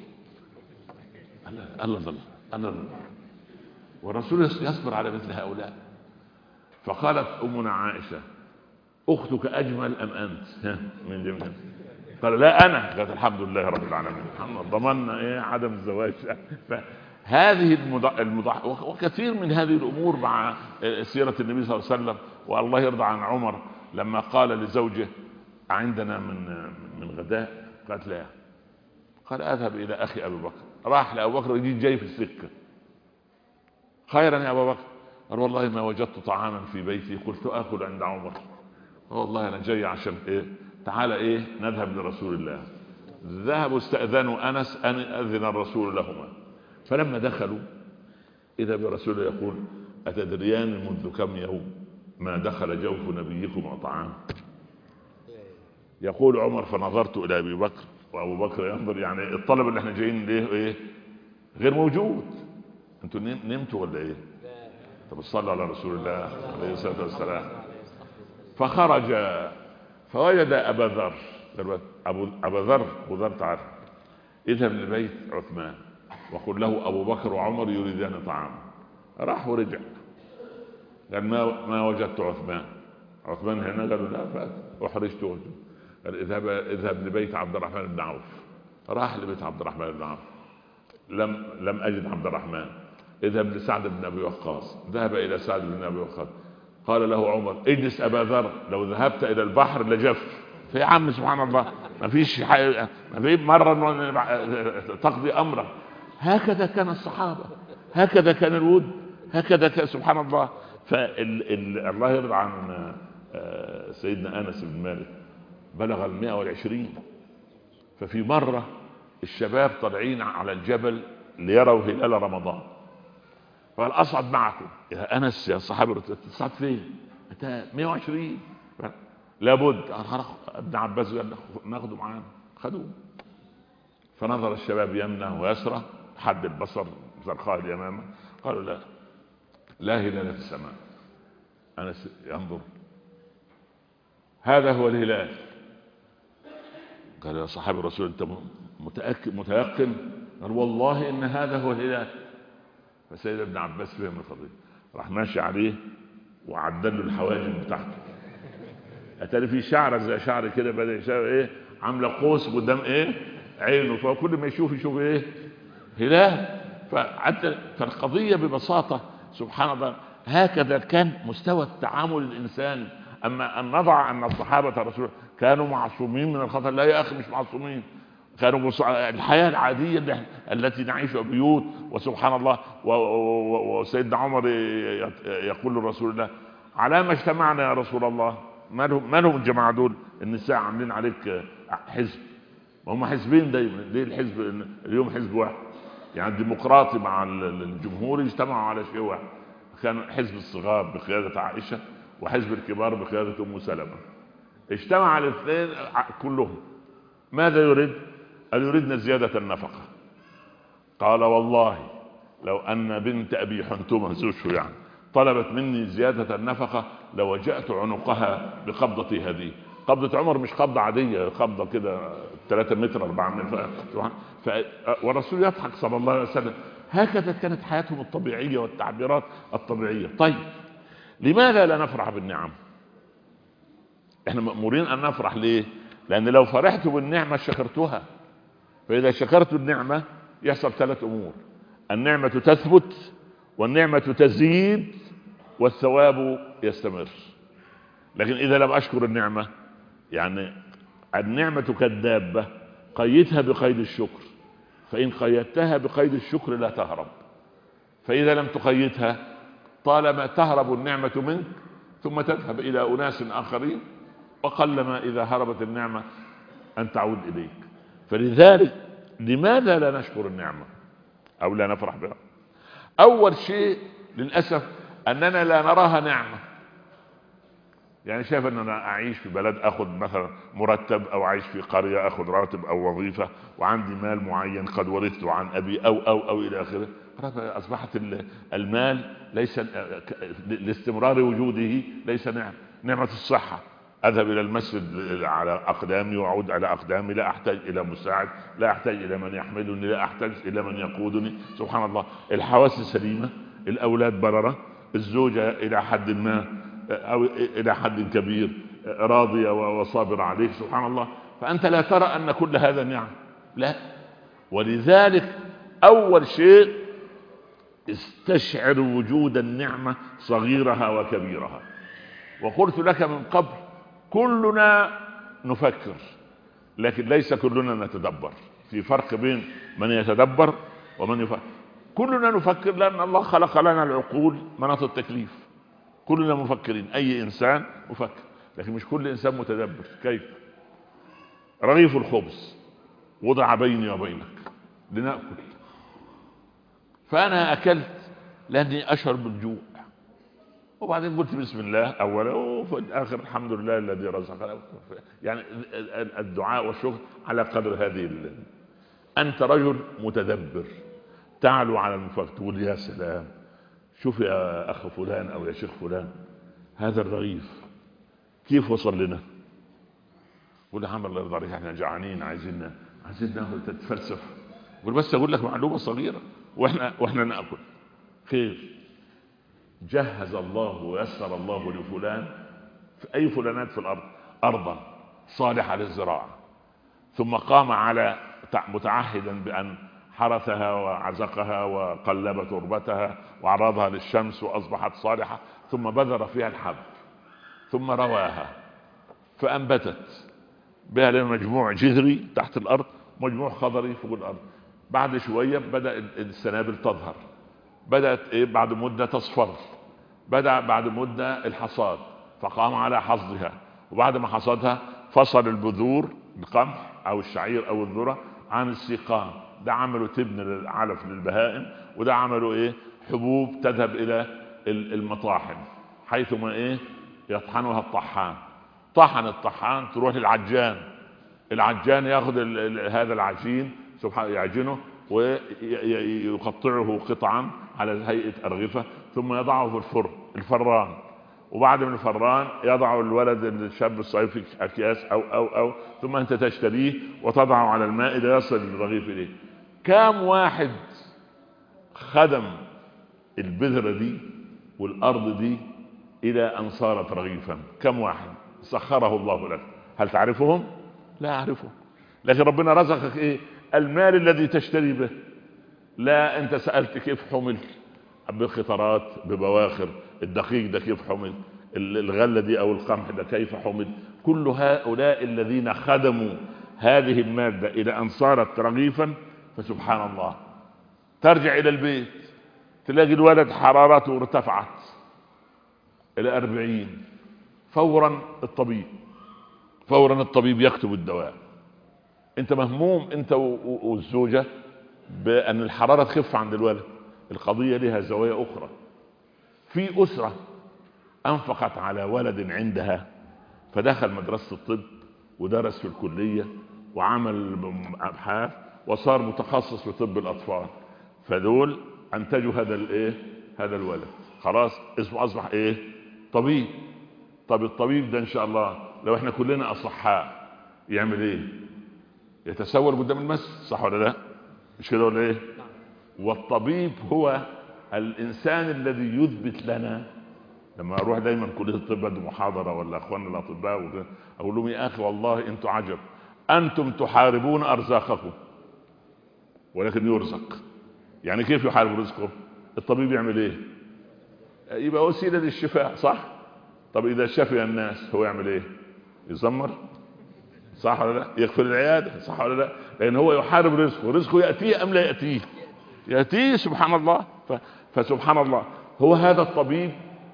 الله والرسول يصبر على مثل هؤلاء. فقالت أمنا عائشة أختك أجمل أم أنت من جميع؟ قال لا أنا. قالت الحمد لله رب العالمين، ضمننا عدم الزواج. فهذه وكثير من هذه الأمور مع سيرة النبي صلى الله عليه وسلم. والله يرضى عن عمر لما قال لزوجه عندنا من غداء؟ قالت لا. قال أذهب إلى أخي أبي بكر. راح لأبو بكر جاي في السكة، خيرا يا أبو بكر؟ قال والله ما وجدت طعاما في بيتي قلت آكل عند عمر، والله أنا جاي عشان تعالى نذهب لرسول الله. ذهبوا استأذنوا أنس أن أذن الرسول لهما، فلما دخلوا إذا برسول يقول أتدريان منذ كم يوم ما دخل جوف نبيكم طعام؟ يقول عمر فنظرت إلى أبي بكر وأبو بكر ينظر، يعني الطلب اللي احنا جايين ليه غير موجود، انتوا نمتوا ولا طب صلوا على رسول الله عليه الصلاة والسلام. فخرج فوجد أبا ذر. أبا ذر تعالى اذهب لبيت عثمان وقل له أبو بكر وعمر يريدان طعام. راح ورجع قال ما وجدت عثمان هنا. قالوا لا فأحرجت وجهه. قال اذهب لبيت عبد الرحمن بن عوف. راح لبيت عبد الرحمن بن عوف لم أجد عبد الرحمن. اذهب لسعد بن أبي وقاص. ذهب إلى سعد بن أبي وقاص. قال له عمر اجلس أبا ذر لو ذهبت إلى البحر لجف. في عم سبحان الله ما فيش مرة تقضي أمره. هكذا كان الصحابة، هكذا كان الود، هكذا كان سبحان الله. الله يرضى عن سيدنا أنس بن مالك، بلغ 120. ففي مرة الشباب طالعين على الجبل ليروا هلال رمضان، فقال أصعد معكم. يا أنس يا صحابي تصعد فين؟ أنت 120. لابد. ابن عباس قال ناخده معانا، خدوه. فنظر الشباب يمنه ويسره حد البصر زرقاء اليمامة، قالوا لا، لا هلال في السماء. أنس ينظر، هذا هو الهلال. قال يا صحابي الرسول انت متيقن؟ قال والله ان هذا هو الهلال. فسيد ابن عباس فهم القضيه، راح ماشي عليه وعدل له الحواجب بتاعته. اتاري في شعره زي شعر كده بدا يشاور ايه، عامله قوس قدام ايه عينه، فكل ما يشوف ايه هلال. فالقضيه ببساطه سبحان الله هكذا كان مستوى التعامل الانساني. اما ان نضع ان الصحابه الرسول كانوا معصومين من الخطا، لا يا اخي مش معصومين، كانوا الحياه العاديه التي نعيشها بيوت. وسبحان الله وسيدنا عمر يقول لرسول الله على ما اجتمعنا يا رسول الله؟ ما لهم الجماعه دول النساء عاملين عليك حزب؟ هم حزبين دايما، ليه الحزب اليوم حزب واحد؟ يعني الديمقراطي مع الجمهوري اجتمعوا على شيء واحد، كان حزب الصغار بقياده عائشه وحزب الكبار بقياده ام سلمة، اجتمع الاثنين كلهم. ماذا يريد؟ قال يريدنا زياده النفقه. قال والله لو ان بنت ابي حنتمه زوجه يعني طلبت مني زياده النفقه لوجأت عنقها بقبضتي هذه. قبضة عمر مش قبضة عادية، قبضة كده 3 متر 4 متر. والرسول يضحك صلى الله عليه وسلم. هكذا كانت حياتهم الطبيعية والتعبيرات الطبيعية. طيب لماذا لا نفرح بالنعم؟ احنا مأمورين ان نفرح. ليه؟ لان لو فرحت بالنعمة شكرتها. فاذا شكرت النعمة يحصل 3 امور: النعمة تثبت، والنعمة تزيد، والثواب يستمر. لكن اذا لم اشكر النعمة، يعني النعمة كالدابة، قيدها بقيد الشكر، فإن قيدتها بقيد الشكر لا تهرب. فإذا لم تقيدها طالما تهرب النعمة منك ثم تذهب إلى أناس آخرين، وقلما إذا هربت النعمة أن تعود إليك. فلذلك لماذا لا نشكر النعمة أو لا نفرح بها؟ أول شيء للأسف أننا لا نراها نعمة. يعني شايف ان انا اعيش في بلد اخذ مثلا مرتب، او اعيش في قرية اخذ راتب او وظيفة، وعندي مال معين قد ورثته عن ابي او الى اخره. اصبحت المال ليس لاستمرار وجوده، ليس نعمة الصحة. اذهب الى المسجد على اقدامي واعود على اقدامي، لا احتاج الى مساعد، لا احتاج الى من يحملني، لا احتاج الى من يقودني. سبحان الله. الحواس سليمة، الاولاد بررة، الزوجة الى حد ما او الى حد كبير راضية وصابرة عليك. سبحان الله. فانت لا ترى ان كل هذا نعم، لا. ولذلك اول شيء استشعر وجود النعمة صغيرها وكبيرها. وقلت لك من قبل كلنا نفكر لكن ليس كلنا نتدبر. في فرق بين من يتدبر ومن يفكر. كلنا نفكر لان الله خلق لنا العقول مناط التكليف، كلنا مفكرين، اي انسان مفكر، لكن مش كل انسان متدبر. كيف؟ رغيف الخبز وضع بيني وبينك لنأكل، فانا اكلت لاني اشعر بالجوع، وبعدين قلت بسم الله اولا وفي الاخر الحمد لله الذي رزقنا. يعني الدعاء والشكر على قدر هذه انت رجل متدبر تعلو على المفكر، تقول يا سلام، شوف يا اخ فلان او يا شيخ فلان هذا الرغيف كيف وصل لنا. قول حمد الله يرضى عليك، احنا جعانين عايزين ناكل. تتفلسف. قول بس اقول لك معلومه صغيره واحنا ناكل. خير. جهز الله ويسر الله لفلان في اي فلانات في الارض ارضا صالحه للزراعه، ثم قام على متعهدا بان حرثها وعزقها وقلب تربتها وعرضها للشمس واصبحت صالحة، ثم بذر فيها الحب، ثم رواها فانبتت بها مجموع جذري تحت الارض، مجموع خضري فوق الارض. بعد شوية بدأ السنابل تظهر، بدأت إيه بعد مدة تصفر، بدأ بعد مدة الحصاد، فقام على حصدها، وبعد ما حصدها فصل البذور القمح أو الشعير أو الذرة عن السيقان، ده عملوا تبن العلف للبهائم، وده عملوا إيه حبوب تذهب إلى المطاحن حيثما إيه يطحنها الطحان. طحن الطحان تروح للعجان، العجان ياخذ هذا العجين سبحانه يعجنه ويقطعه قطعا على هيئة أرغفة، ثم يضعه في الفرن الفران، وبعد من الفران يضع الولد الشاب الصغير في أكياس أو ثم أنت تشتريه وتضعه على المائدة يصل الرغيف إليه. كم واحد خدم البذرة دي والأرض دي إلى أن صارت رغيفا؟ كم واحد سخره الله لك؟ هل تعرفهم؟ لا أعرفهم. لكن ربنا رزقك إيه؟ المال الذي تشتري به. لا أنت سألت كيف حمل بخطرات ببواخر، الدقيق ده كيف حمل، الغلة دي أو القمح ده كيف حمل. كل هؤلاء الذين خدموا هذه المادة إلى أن صارت رغيفا، فسبحان الله ترجع إلى البيت تلاقي الولد حرارته ارتفعت إلى 40، فورا الطبيب يكتب الدواء. انت مهموم انت والزوجة بأن الحرارة تخف عند الولد. القضية لها زوايا أخرى. في أسرة أنفقت على ولد عندها فدخل مدرسة الطب ودرس في الكلية وعمل أبحاث وصار متخصص في طب الأطفال، فدول أنتجوا هذا الولد، خلاص اسمه أصبح طبيب. طب الطبيب ده إن شاء الله لو احنا كلنا أصحاء يعمل يتسول قدام المسجد، صح ولا لا؟ مش كده ولا والطبيب هو الإنسان الذي يثبت لنا. لما أروح دايما كلية الطب عند محاضرة ولا أخواننا الأطباء أقول لهم يا أخي والله أنتم عجب، أنتم تحاربون أرزاقكم ولكن يرزق. يعني كيف يحارب رزقه؟ الطبيب يعمل يبقى وسيلة للشفاء، صح؟ طب إذا شفي الناس هو يعمل يزمر، صح ولا لا؟ يغفر العيادة، صح ولا لا؟ لأن هو يحارب رزقه يأتيه أم لا يأتيه؟ يأتيه سبحان الله. فسبحان الله هو هذا الطبيب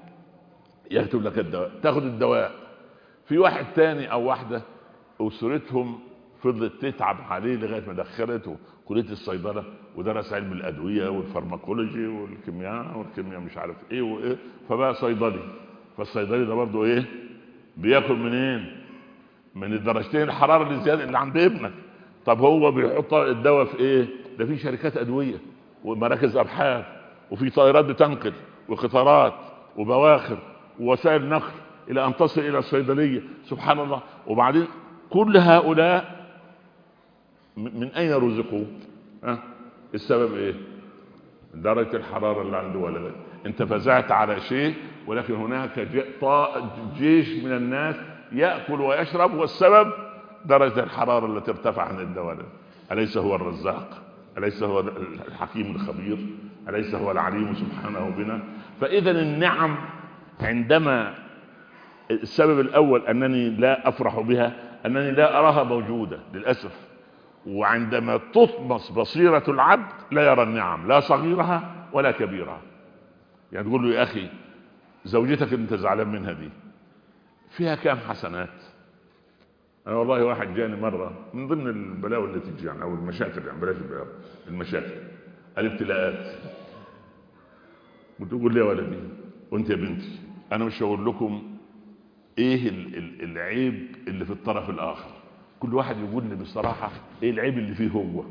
يكتب لك الدواء، تاخد الدواء. في واحد تاني أو واحدة أسرتهم فضلت تتعب عليه لغاية ما دخلته كلية الصيدلة ودرس علم الأدوية والفارماكولوجي والكيمياء مش عارف وإيه، فبقى صيدلي. فالصيدلي ده برضه بياكل منين؟ من الدرجتين الحرارة اللي زيادة اللي عند ابنك. طب هو بيحط الدواء في ده في شركات أدوية ومراكز أبحاث وفي طائرات بتنقل وقطارات وبواخر ووسائل نقل إلى أن تصل إلى الصيدلية، سبحان الله. وبعدين كل هؤلاء من أين رزقوا؟ السبب درجة الحرارة اللي عند ولدك. انت فزعت على شيء، ولكن هناك جيش من الناس يأكل ويشرب، والسبب درجة الحرارة التي ارتفع عند الولد. أليس هو الرزاق؟ أليس هو الحكيم الخبير؟ أليس هو العليم سبحانه بنا؟ فإذا النعم عندما السبب الأول أنني لا أفرح بها، أنني لا أراها موجودة للأسف. وعندما تطمس بصيرة العبد لا يرى النعم لا صغيرها ولا كبيرها. يعني تقول له يا أخي زوجتك اللي انت زعلان منها دي فيها كام حسنات؟ أنا والله واحد جاني مرة من ضمن البلاوي اللي تجي يعني أو المشاكل، يعني بلاش البلاوي، المشاكل الابتلاءات. وتقول لي يا ولدي وانت يا بنتي أنا مش هقول لكم العيب اللي في الطرف الآخر، كل واحد يقول لي بصراحة العيب اللي فيه هو.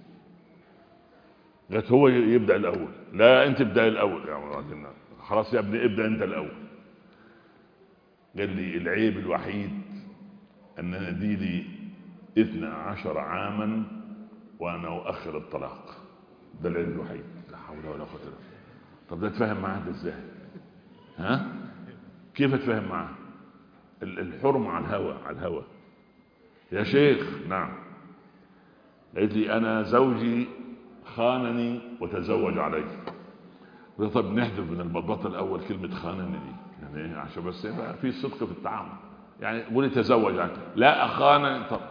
قالت هو يبدأ الأول. لا أنت ابدأ الأول يا خلاص يا ابني ابدأ أنت الأول. قال لي العيب الوحيد أن أنا دي 12 عاما وأنا أؤخر الطلاق، ده العيب الوحيد. لا حول ولا قوة إلا بالله. طب ده تفهم معاه ده ازاي؟ كيف تفهم معاه؟ الحرم على الهوى يا شيخ. نعم. قالت لي أنا زوجي خانني وتزوج علي. طب نحذف من البطاطا الأول كلمة خانني دي، يعني عشان بس يبقى في صدق في التعامل. يعني قولي تزوج عني. لا أخانني. طب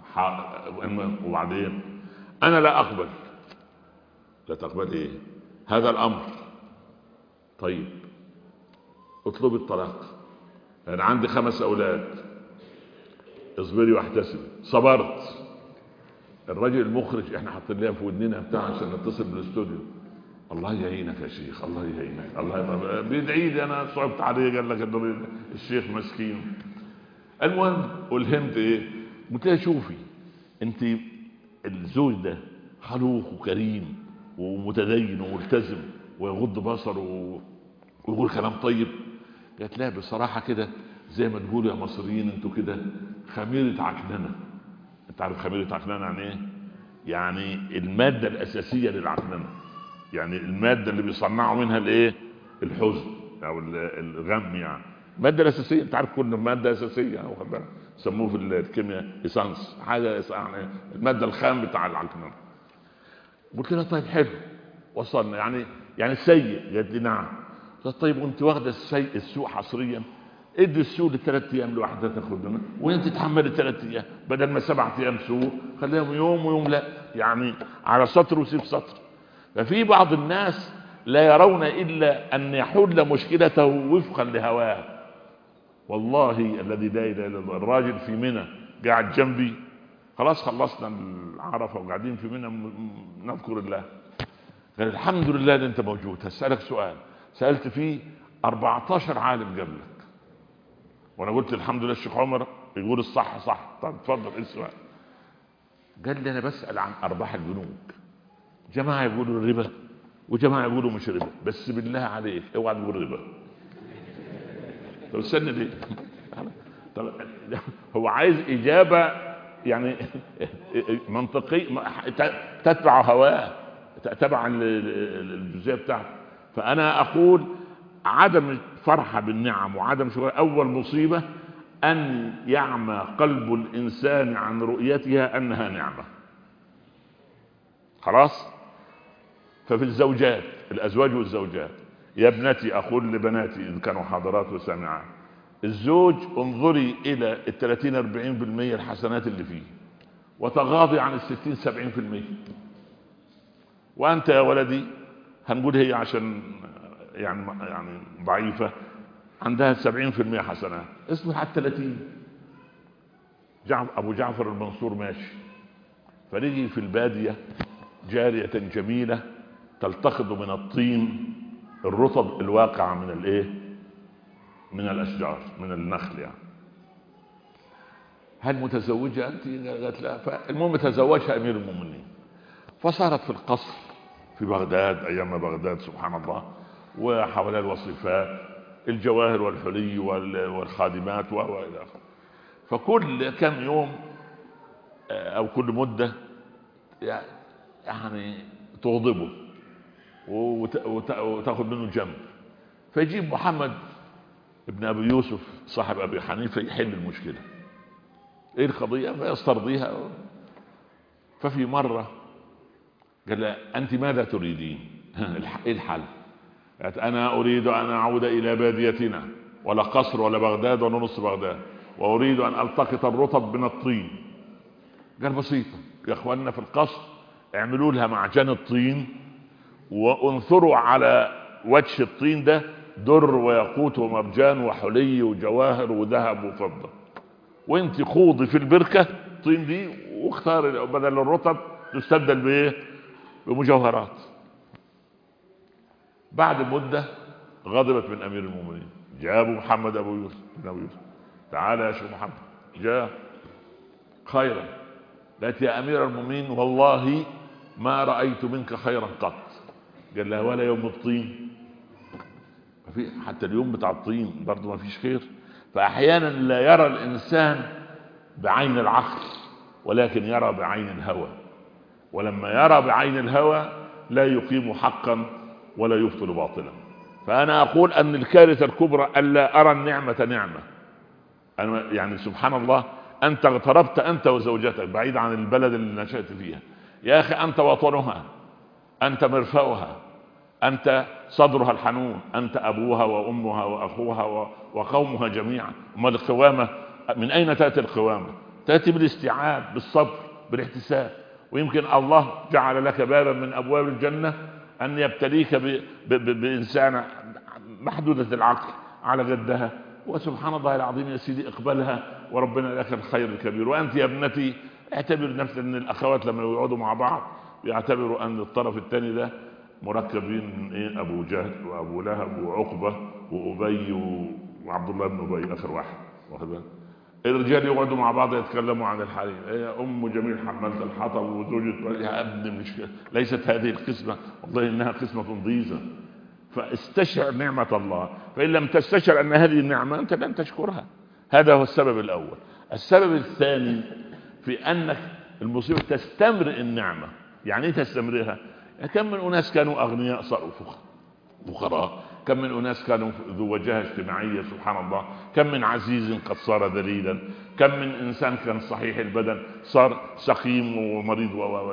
وبعدين أنا لا أقبل. لا تقبل هذا الامر. طيب اطلب الطلاق، انا عندي 5 اولاد، اصبري واحتسبي. صبرت. الراجل المخرج احنا حاطين لها في ودننا بتاع عشان نتصل بالاستوديو، الله يعينك يا شيخ، الله يعينك، الله بيدعي لي، انا صعبت عليه، قال لك الشيخ مسكين. المهم ألهمت ايه؟ قلت لها شوفي انت الزوج ده خلوق وكريم ومتدين وملتزم ويغض بصره ويقول كلام طيب. قالت لها بصراحه كده زي ما تقولوا يا مصريين انتوا كده خميره عكننه. انت عارف خميره عكننه يعني ايه؟ يعني الماده الاساسيه للعكننه، يعني الماده اللي بيصنعوا منها الايه؟ الحزن او الغم، يعني الماده الاساسيه. انت عارف كل ماده اساسيه واخد بالك، يسموه في الكيمياء اسانس، حاجه يعني الماده الخام بتاع العكننه. قلت لها طيب حلو، وصلنا يعني السيء. قالت لي نعم. قلت طيب وانت واخده السوء حصريا، ادي السوء ل3 ايام لوحدها تاخد منها، وانت تتحمل ال3 ايام بدل ما 7 ايام سوء، خليهم يوم ويوم لا، يعني على سطر وسيب سطر. ففي بعض الناس لا يرون الا ان يحل مشكلته وفقا لهواه. والله الذي لا اله الا الله، الراجل في منى قاعد جنبي، خلاص خلصنا العرفه وقاعدين في منى نذكر الله، قال الحمد لله ان انت موجود، هسألك سؤال سألت فيه 14 عالم قبلك، وانا قلت الحمد لله الشيخ عمر يقول الصح صح. طب اتفضل، ايه السؤال؟ قال لي انا بسأل عن ارباح البنوك، جماعه يقولوا الربا وجماعه يقولوا مش ربا، بس بالله عليك اوعى تقول ربا. طب استنى ليه؟ طب هو عايز اجابه يعني منطقيه تتبع هواه، تبع الجزئيه بتاعته. فانا اقول عدم الفرحه بالنعم وعدم شكر اول مصيبه ان يعمى قلب الانسان عن رؤيتها انها نعمه. خلاص. ففي الزوجات، الازواج والزوجات، يا ابنتي اقول لبناتي اذا كانوا حاضرات وسامعات، الزوج انظري الى 30-40% الحسنات اللي فيه وتغاضي عن 60-70%. وانت يا ولدي، هنقول هي عشان يعني ضعيفة، عندها 70% حسنات، اصبر على 30. ابو جعفر المنصور ماشي، فرجي في البادية جارية جميلة تلتقط من الطين الرطب الواقع من الايه؟ من الاشجار، من النخل يعني. هل متزوجة انت؟ قالت لا. فالمهم تزوجها امير المؤمنين، فصارت في القصر في بغداد ايام بغداد سبحان الله، وحوالي الوصيفات الجواهر والحلي والخادمات والى اخره. فكل كم يوم او كل مده يعني تغضبه وتاخذ منه جنب، فيجيب محمد ابن ابي يوسف صاحب ابي حنيفه يحل المشكله. ايه القضيه؟ فيسترضيها. ففي مره قال لها انت ماذا تريدين؟ ايه الحل؟ قالت انا اريد ان اعود الى باديتنا، ولا قصر ولا بغداد ولا نص بغداد، واريد ان التقط الرطب من الطين. قال بسيطه يا اخواننا، في القصر اعملوا لها معجن الطين وانثروا على وجه الطين ده در وياقوت ومرجان وحلي وجواهر وذهب وفضه، وانت خوضي في البركه الطين دي واختار بدل الرطب تستبدل بايه؟ بمجوهرات. بعد مده غضبت من امير المؤمنين، جابوا محمد ابو يوسف بن ابو يوسف، تعالى يا شيخ محمد. جاء خيرا. قالت يا امير المؤمنين والله ما رايت منك خيرا قط. قال لها ولا يوم الطين؟ حتى اليوم بتاع الطين برضه ما فيش خير. فاحيانا لا يرى الانسان بعين العقل ولكن يرى بعين الهوى، ولما يرى بعين الهوى لا يقيم حقا ولا يبطل باطلا. فانا اقول ان الكارثه الكبرى الا ارى النعمه نعمه. أنا يعني سبحان الله، انت اغتربت انت وزوجتك بعيد عن البلد اللي نشأت فيها، يا اخي انت وطنها، انت مرفأها، انت صدرها الحنون، انت ابوها وامها واخوها وقومها جميعا. اما القوامه من اين تاتي القوامه؟ تاتي بالاستيعاب، بالصبر، بالاحتساب. ويمكن الله جعل لك بابا من ابواب الجنه أن يبتليك بإنسانة محدودة العقل على جدها، وسبحان الله العظيم يا سيدي اقبلها وربنا لك الخير الكبير. وأنت يا ابنتي اعتبر نفسك أن الأخوات لما يقعدوا مع بعض يعتبروا أن الطرف الثاني ده مركبين من إيه؟ أبو جهل وأبو لهب وعقبة وأبي وعبد الله بن أبي آخر واحد. الرجال يقعدوا مع بعض يتكلموا عن الحريم، يا ام جميل حملت الحطب وزوجة يا ابني مش ليست هذه القسمة، والله انها قسمة ضيزة. فاستشعر نعمة الله، فان لم تستشعر ان هذه النعمة انت لن تشكرها. هذا هو السبب الاول. السبب الثاني في انك المصيبة تستمر النعمة. يعني ايه تستمرها؟ يعني كم من اناس كانوا اغنياء صاروا فقراء، كم من أناس كانوا ذو وجهة اجتماعية سبحان الله، كم من عزيز قد صار ذليلا، كم من إنسان كان صحيح البدن صار سقيم ومريض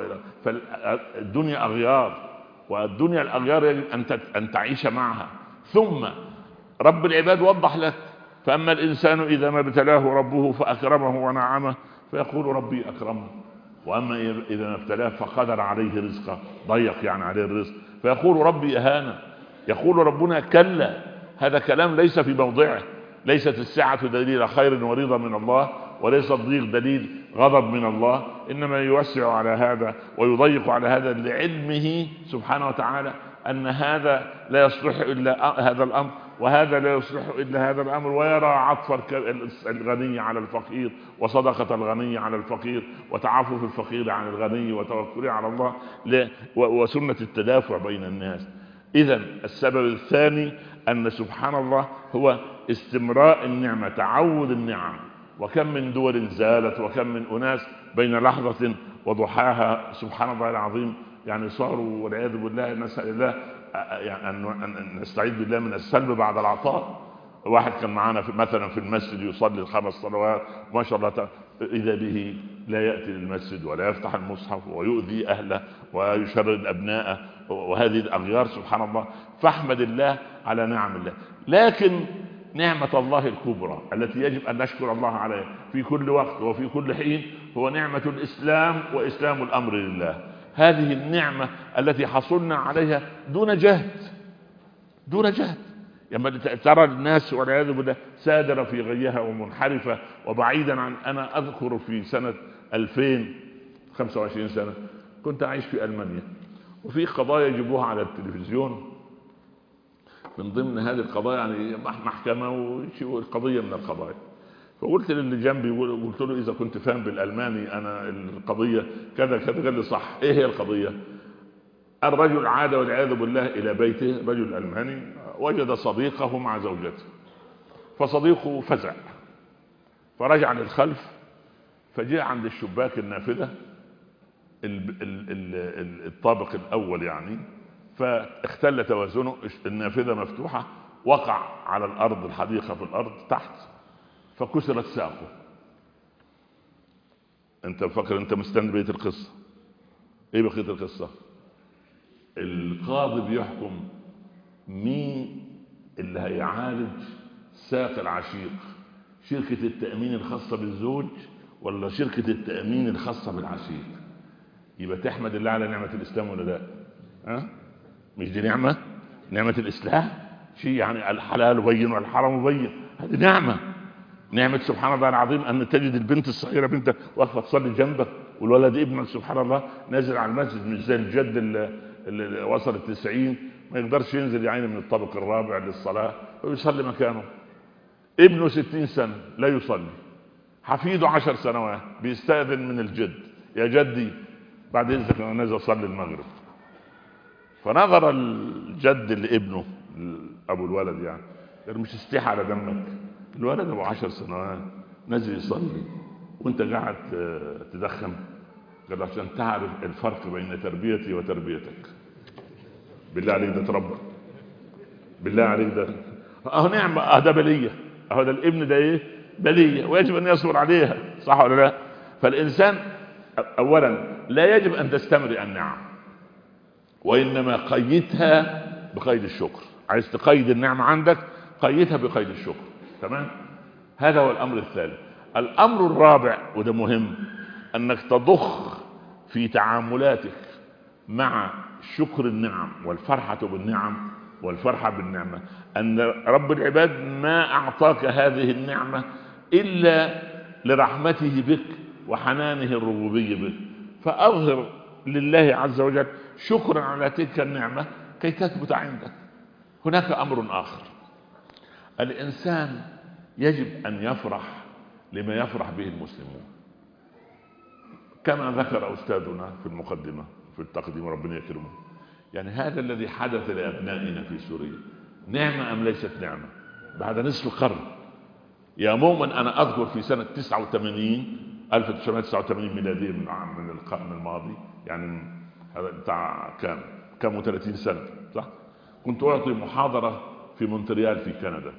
فالدنيا أغيار، والدنيا الأغيار يجب أن تعيش معها. ثم رب العباد وضح لك: فأما الإنسان إذا ما ابتلاه ربه فأكرمه ونعمه فيقول ربي أكرمه، وأما إذا ما ابتلاه فقدر عليه رزقه، ضيق يعني عليه الرزق، فيقول ربي أهانه. يقول ربنا: كلا، هذا كلام ليس في موضعه. ليست السعة دليل خير ورضا من الله، وليس الضيق دليل غضب من الله، إنما يوسع على هذا ويضيق على هذا لعلمه سبحانه وتعالى أن هذا لا يصلح إلا هذا الأمر، وهذا لا يصلح إلا هذا الأمر، ويرى عطف الغني على الفقير، وصدقة الغني على الفقير، وتعفف الفقير عن الغني، وتوكله على الله، وسنة التدافع بين الناس. إذن السبب الثاني أن سبحان الله هو استمراء النعمة، تعود النعم. وكم من دول زالت، وكم من أناس بين لحظة وضحاها سبحان الله العظيم يعني صاروا والعياذ بالله، نسأل الله يعني أن نستعيذ بالله من السلب بعد العطاء. واحد كان معنا مثلا في المسجد يصلي الخمس صلوات ما شاء الله، إذا به لا يأتي للمسجد ولا يفتح المصحف ويؤذي أهله ويشرد أبناءه، وهذه الأغيار سبحان الله. فاحمد الله على نعم الله. لكن نعمة الله الكبرى التي يجب أن نشكر الله عليها في كل وقت وفي كل حين هو نعمة الإسلام، وإسلام الأمر لله. هذه النعمة التي حصلنا عليها دون جهد، دون جهد. لما ترى الناس والعياذ بالله سادرة في غيها ومنحرفة وبعيدا عن. أنا أذكر في سنة 2025 سنة كنت أعيش في ألمانيا، وفي قضايا يجيبوها على التلفزيون، من ضمن هذه القضايا يعني محكمة وقضية من القضايا. فقلت للي جنبي، قلت له: إذا كنت فاهم بالألماني أنا القضية كذا كذا. قال لي: صح. إيه هي القضية؟ الرجل عاد والعياذ بالله إلى بيته، رجل ألماني، وجد صديقه مع زوجته، فصديقه فزع فرجع للخلف، فجاء عند الشباك النافذة الطابق الأول يعني، فاختل توازنه، النافذة مفتوحة، وقع على الأرض، الحديقة في الأرض تحت، فكسرت ساقه. انت فكر انت مستند بقية القصة. ايه بقية القصة؟ القاضي بيحكم مين اللي هيعالج ساق العشيق، شركة التأمين الخاصة بالزوج ولا شركة التأمين الخاصة بالعشيق؟ يبقى تحمد الله على نعمة الإسلام ولا لا؟ مش دي نعمة؟ نعمة الإسلام شيء يعني الحلال بين والحرام بين، هذه نعمة سبحان الله العظيم أن تجد البنت الصغيرة بنتك واقفة تصلي جنبك، والولد ابنك سبحان الله نازل على المسجد، مش زي الجد اللي وصل 90 ما يقدرش ينزل يعني من الطابق الرابع للصلاة ويصلي مكانه. ابنه 60 سنة لا يصلي، حفيده 10 سنوات بيستأذن من الجد: يا جدي بعد إذنك أنا نازل أصلي المغرب. فنظر الجد لابنه أبو الولد يعني قال: مش استحى على دمك؟ الولد ابو 10 سنوات نازل يصلي وانت قاعد تدخن. قال: عشان تعرف الفرق بين تربيتي وتربيتك. بالله عليك ده تربى؟ بالله عليك ده اهو نعمة، ده بلية، اهو ده الابن ده ايه؟ بلية، ويجب ان يصبر عليها، صح ولا لا؟ فالانسان اولا لا يجب ان تستمر النعم، وانما قيدها بقيد الشكر. عايز تقيد النعمة عندك قيدها بقيد الشكر، تمام؟ هذا هو الامر الثالث. الامر الرابع وده مهم، انك تضخ في تعاملاتك مع شكر النعم والفرحة بالنعم والفرحة بالنعمة أن رب العباد ما أعطاك هذه النعمة إلا لرحمته بك وحنانه الربوبي بك، فأظهر لله عز وجل شكرا على تلك النعمة كي تثبت عندك. هناك أمر آخر، الإنسان يجب أن يفرح لما يفرح به المسلمون، كما ذكر أستاذنا في المقدمة في التقديم ربنا يكرمه. يعني هذا الذي حدث لأبنائنا في سوريا نعمة أم ليست نعمة بعد نصف قرن؟ يا مؤمن أنا أذكر في سنة 1989 ميلادية من القرن الماضي، يعني هذا بتاع كم 30 سنة صح؟ كنت أعطي محاضرة في مونتريال في كندا،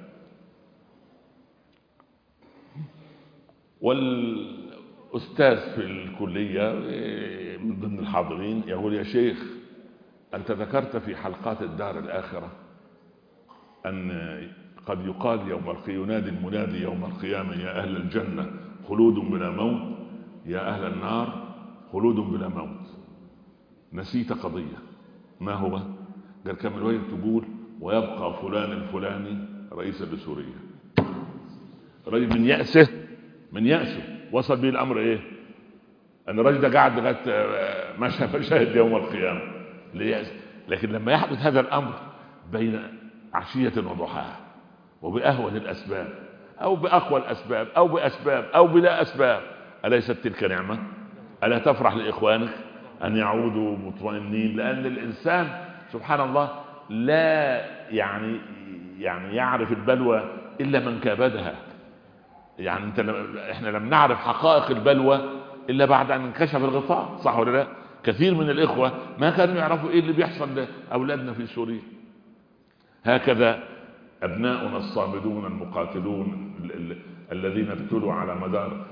والأستاذ في الكلية من ضمن الحاضرين يقول: يا شيخ أنت ذكرت في حلقات الدار الآخرة أن قد يقال ينادي المنادي يوم القيامة: يا أهل الجنة خلود بلا موت، يا أهل النار خلود بلا موت. نسيت قضية، ما هو؟ قال: كم الوجه تقول ويبقى فلان الفلاني رئيسا لسوريا. رجل من يأسه وصل به الأمر إيه؟ أن الرجل ده قاعد لغاية مشاهد يوم القيامة ليأس. لكن لما يحدث هذا الأمر بين عشية وضحاها وبأهون الأسباب أو بأقوى الأسباب أو بأسباب أو بلا أسباب، أليست تلك نعمة؟ ألا تفرح لإخوانك أن يعودوا مطمئنين؟ لأن الإنسان سبحان الله لا يعني يعرف البلوى إلا من كابدها. يعني احنا لم نعرف حقائق البلوى إلا بعد أن انكشف الغطاء، صح ولا لا؟ كثير من الإخوة ما كانوا يعرفوا إيه اللي بيحصل لأولادنا في سوريا. هكذا أبناؤنا الصامدون المقاتلون الذين ابتلوا على مدار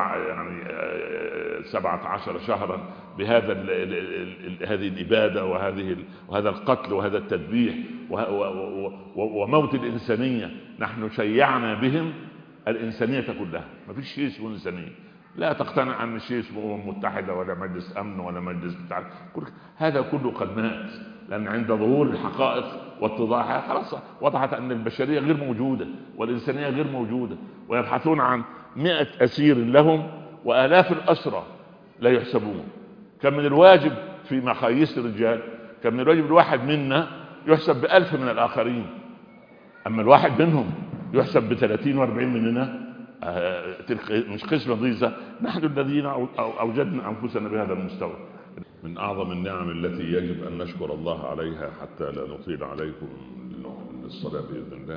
17 شهرا بهذا هذه الإبادة وهذا القتل وهذا التذبيح وموت الإنسانية. نحن شيعنا بهم الإنسانية كلها، ما فيش شيء اسمه إنسانية. لا تقتنع أن شيء اسمه أمم متحدة ولا مجلس أمن ولا مجلس بتاع، هذا كله قد مات، لأن عند ظهور الحقائق واتضاحها خلاص وضحت أن البشرية غير موجودة والإنسانية غير موجودة، ويبحثون عن 100 أسير لهم وآلاف الأسرى لا يحسبون. كان من الواجب في مقاييس الرجال، كان من الواجب الواحد منا يحسب ب1000 من الآخرين، أما الواحد منهم يحسب ب30 و40 مننا. تلك مش قسمة ضيزة، نحن الذين أوجدنا أنفسنا بهذا المستوى. من أعظم النعم التي يجب أن نشكر الله عليها حتى لا نطيل عليكم الصلاة بإذن الله،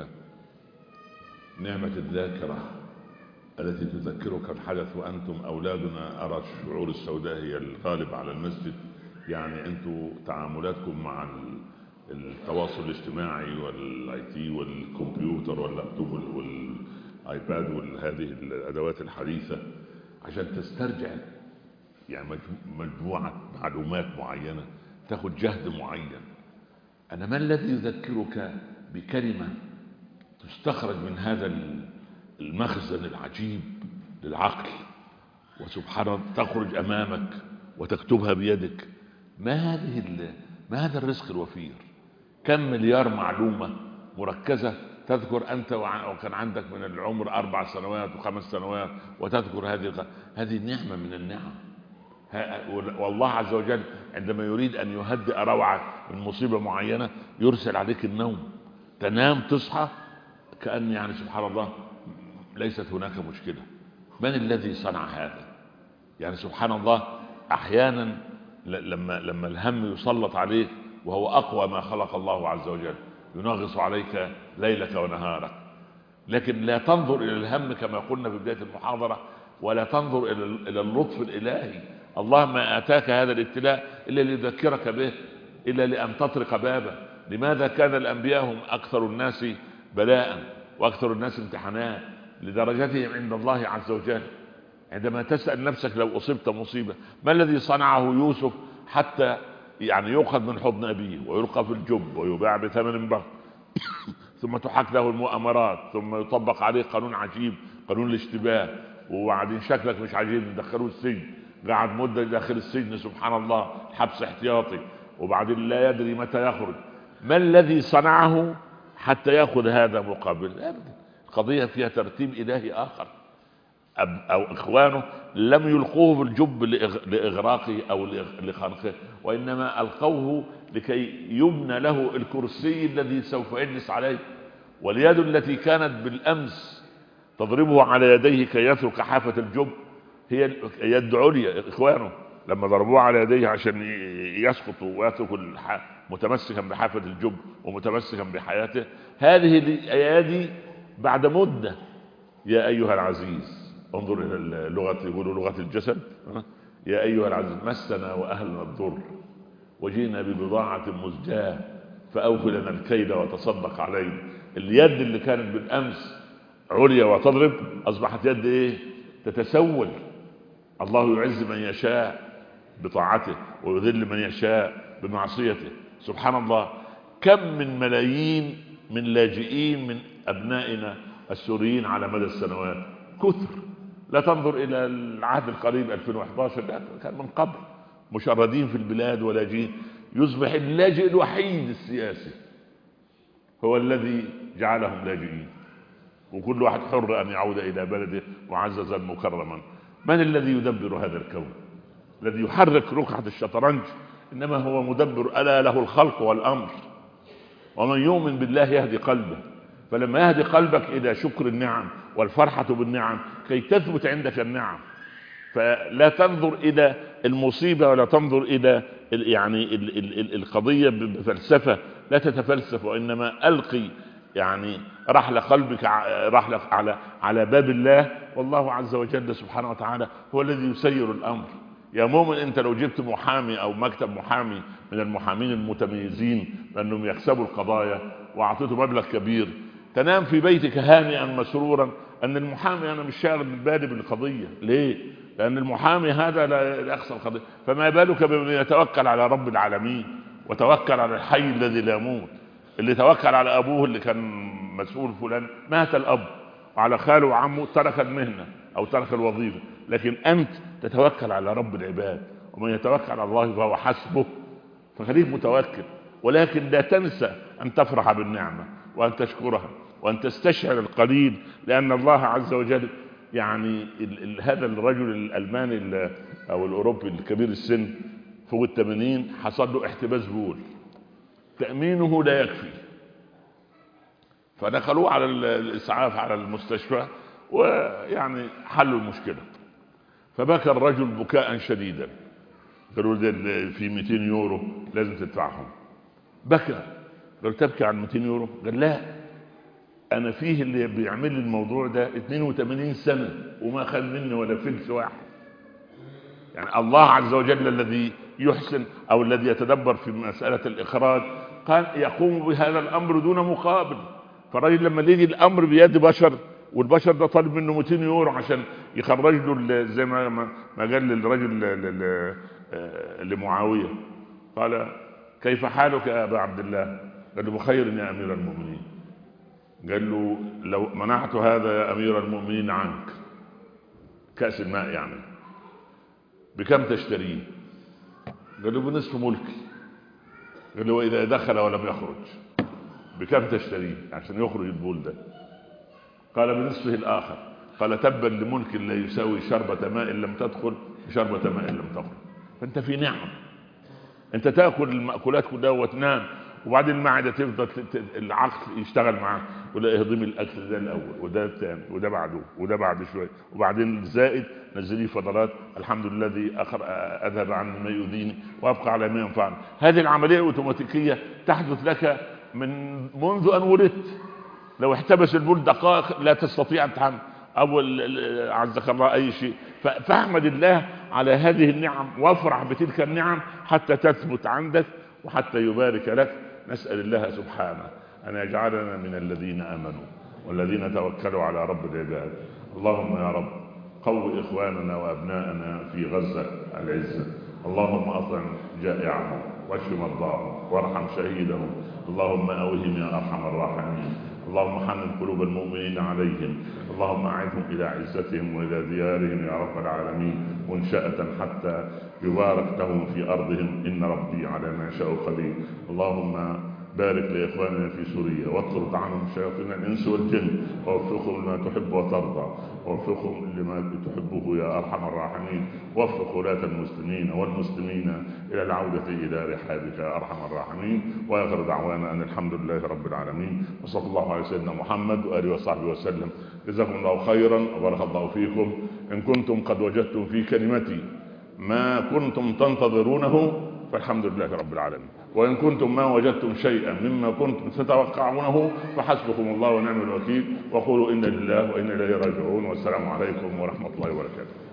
نعمة الذاكرة التي تذكرك الحدث. وأنتم أولادنا أرى الشعور السوداء هي الغالب على المسجد، يعني أنتم تعاملاتكم مع التواصل الاجتماعي والاي تي والكمبيوتر واللابتوب والايباد وهذه الادوات الحديثه عشان تسترجع يعني مجموعه معلومات معينه، تاخذ جهد معين. انا ما الذي يذكرك بكلمه تستخرج من هذا المخزن العجيب للعقل وسبحان الله تخرج امامك وتكتبها بيدك؟ ما هذا الرزق الوفير؟ كم مليار معلومة مركزة تذكر أنت وكان عندك من العمر 4 سنوات و5 سنوات وتذكر هذه نعمة من النعم. والله عز وجل عندما يريد أن يهدئ روعك من مصيبة معينة يرسل عليك النوم، تنام تصحى كأن يعني سبحان الله ليست هناك مشكلة. من الذي صنع هذا؟ يعني سبحان الله أحيانا لما الهم يسلط عليك وهو أقوى ما خلق الله عز وجل ينغص عليك ليلك ونهارك، لكن لا تنظر إلى الهم كما قلنا في بداية المحاضرة، ولا تنظر إلى اللطف الإلهي. الله ما آتاك هذا الابتلاء إلا ليذكرك به، إلا لأن تطرق بابه. لماذا كان الأنبياء هم أكثر الناس بلاء وأكثر الناس امتحانات لدرجتهم عند الله عز وجل؟ عندما تسأل نفسك لو أصبت مصيبة ما الذي صنعه يوسف حتى يعني يؤخذ من حضن أبيه ويلقى في الجب ويباع بثمن بخس ثم تحاك له المؤامرات ثم يطبق عليه قانون عجيب، قانون الاشتباه، وبعدين شكلك مش عجيب ندخلوه السجن، قعد مدة داخل السجن سبحان الله حبس احتياطي، وبعدين لا يدري متى يخرج. ما الذي صنعه حتى يأخذ هذا مقابل؟ القضية فيها ترتيب إلهي آخر. أو إخوانه لم يلقوه في الجب لإغراقه أو لخنقه، وإنما ألقوه لكي يبنى له الكرسي الذي سوف يجلس عليه. واليد التي كانت بالأمس تضربه على يديه كي يترك حافة الجب هي يد عليا. إخوانه لما ضربوه على يديه عشان يسقط ويترك متمسكا بحافة الجب ومتمسكا بحياته، هذه الأيادي بعد مدة. يا أيها العزيز، انظر إلى اللغة، يقولوا لغة الجسد. يا أيها العزيز مسنا وأهلنا الضر وجينا ببضاعة مزجاة فأوفي لنا الكيل وتصدق علينا. اليد اللي كانت بالأمس عليا وتضرب أصبحت يد إيه؟ تتسول. الله يعز من يشاء بطاعته ويذل من يشاء بمعصيته. سبحان الله. كم من ملايين من لاجئين من أبنائنا السوريين على مدى السنوات، كثر. لا تنظر إلى العهد القريب 2011، لا كان من قبل مشردين في البلاد ولاجئين. يصبح اللاجئ الوحيد السياسي هو الذي جعلهم لاجئين، وكل واحد حر أن يعود إلى بلده معززا مكرما. من الذي يدبر هذا الكون؟ الذي يحرك ركعة الشطرنج إنما هو مدبر. ألا له الخلق والأمر. ومن يؤمن بالله يهدي قلبه. فلما يهدي قلبك إلى شكر النعم والفرحة بالنعم كي تثبت عندك النعم. فلا تنظر إلى المصيبة ولا تنظر إلى يعني القضية بفلسفة، لا تتفلسف، وإنما ألقي يعني رحل قلبك رحل على باب الله. والله عز وجل سبحانه وتعالى هو الذي يسير الأمر. يا مؤمن، انت لو جبت محامي او مكتب محامي من المحامين المتميزين لانهم يكسبوا القضايا واعطيته مبلغ كبير، تنام في بيتك هانئا مسرورا ان المحامي انا مش شاغل بالي بالقضيه. ليه؟ لان المحامي هذا لا يخسر القضيه. فما بالك بمن يتوكل على رب العالمين وتوكل على الحي الذي لا يموت، اللي توكل على ابوه اللي كان مسؤول فلان مات الاب، وعلى خاله وعمه ترك المهنه او ترك الوظيفه، لكن انت تتوكل على رب العباد. ومن يتوكل على الله فهو حسبه. فخليك متوكل، ولكن لا تنسى ان تفرح بالنعمه وان تشكرها وان تستشعر القليل، لان الله عز وجل يعني هذا الرجل الالماني او الاوروبي الكبير السن فوق 80 حصل له احتباس بول، تامينه لا يكفي، فدخلوه على الاسعاف على المستشفى ويعني حلوا المشكله. فبكى الرجل بكاء شديدا، قالوا ده في 200 يورو لازم تدفعهم. بكى. قال تبكي عن 200 يورو؟ قال لا، انا فيه اللي بيعمل لي الموضوع ده 82 سنة وما خد مني ولا فلس واحد. يعني الله عز وجل الذي يحسن او الذي يتدبر في مسألة الاخراج قال يقوم بهذا الامر دون مقابل. فالراجل لما يجي الامر بيد بشر والبشر ده طالب منه 200 يورو عشان يخرج له زي ما قال للرجل لمعاوية، قال كيف حالك يا ابا عبد الله؟ قال له بخير يا امير المؤمنين. قال له لو منعت هذا يا امير المؤمنين عنك، كأس الماء يعني، بكم تشتريه؟ قال له بنصف ملكي. قال له واذا دخل ولم يخرج بكم تشتريه عشان يخرج البول ده؟ قال بنصفه الاخر. قال تبا لملك لا يساوي شربة ماء لم تدخل شربة ماء لم تخرج. فانت في نعم، انت تاكل المأكولات كلها وتنام، وبعدين المعدة تفضل العقل يشتغل معاه ولا يهضم الاكل ده الاول وده الثاني وده بعده وده بعد شويه، وبعدين الزائد نزليه فضلات الحمد لله الذي اذهب عني ما يؤذيني وابقى على ما ينفعني. هذه العمليه اوتوماتيكيه تحدث لك منذ ان ولدت. لو احتبس البول دقائق لا تستطيع ان تحمل اول عزك الله اي شيء. فاحمد الله على هذه النعم وافرح بتلك النعم حتى تثبت عندك وحتى يبارك لك. نسأل الله سبحانه أن يجعلنا من الذين آمنوا والذين توكلوا على رب العباد. اللهم يا رب قو إخواننا وأبناءنا في غزة العزة. اللهم أطعم جائعهم واشف مرضاهم وارحم شهيدهم. اللهم أوهم يا أرحم الراحمين. اللهم حنن قلوب المؤمنين عليهم، اللهم أعدهم إلى عزتهم وإلى ديارهم يا رب العالمين منشأة حتى يبارك لهم في أرضهم، إن ربي على ما شاء قدير. اللهم بارك لإخواننا في سوريا واطرد عنهم شياطين الإنس والجن ووفقهم لما تحب وترضى، ووفقهم لما تحبه يا أرحم الراحمين، ووفق ولاة المسلمين والمسلمين إلى العودة إلى رحابك يا أرحم الراحمين. وآخر دعوانا أن الحمد لله رب العالمين، وصلى الله على سيدنا محمد وآله وصحبه وسلم. جزاكم الله خيرا وبارك الله فيكم. إن كنتم قد وجدتم في كلمتي ما كنتم تنتظرونه فالحمد لله رب العالمين، وإن كنتم ما وجدتم شيئا مما كنتم تتوقعونه فحسبكم الله ونعم الوكيل، وقولوا إنا لله وإنا إليه راجعون، والسلام عليكم ورحمة الله وبركاته.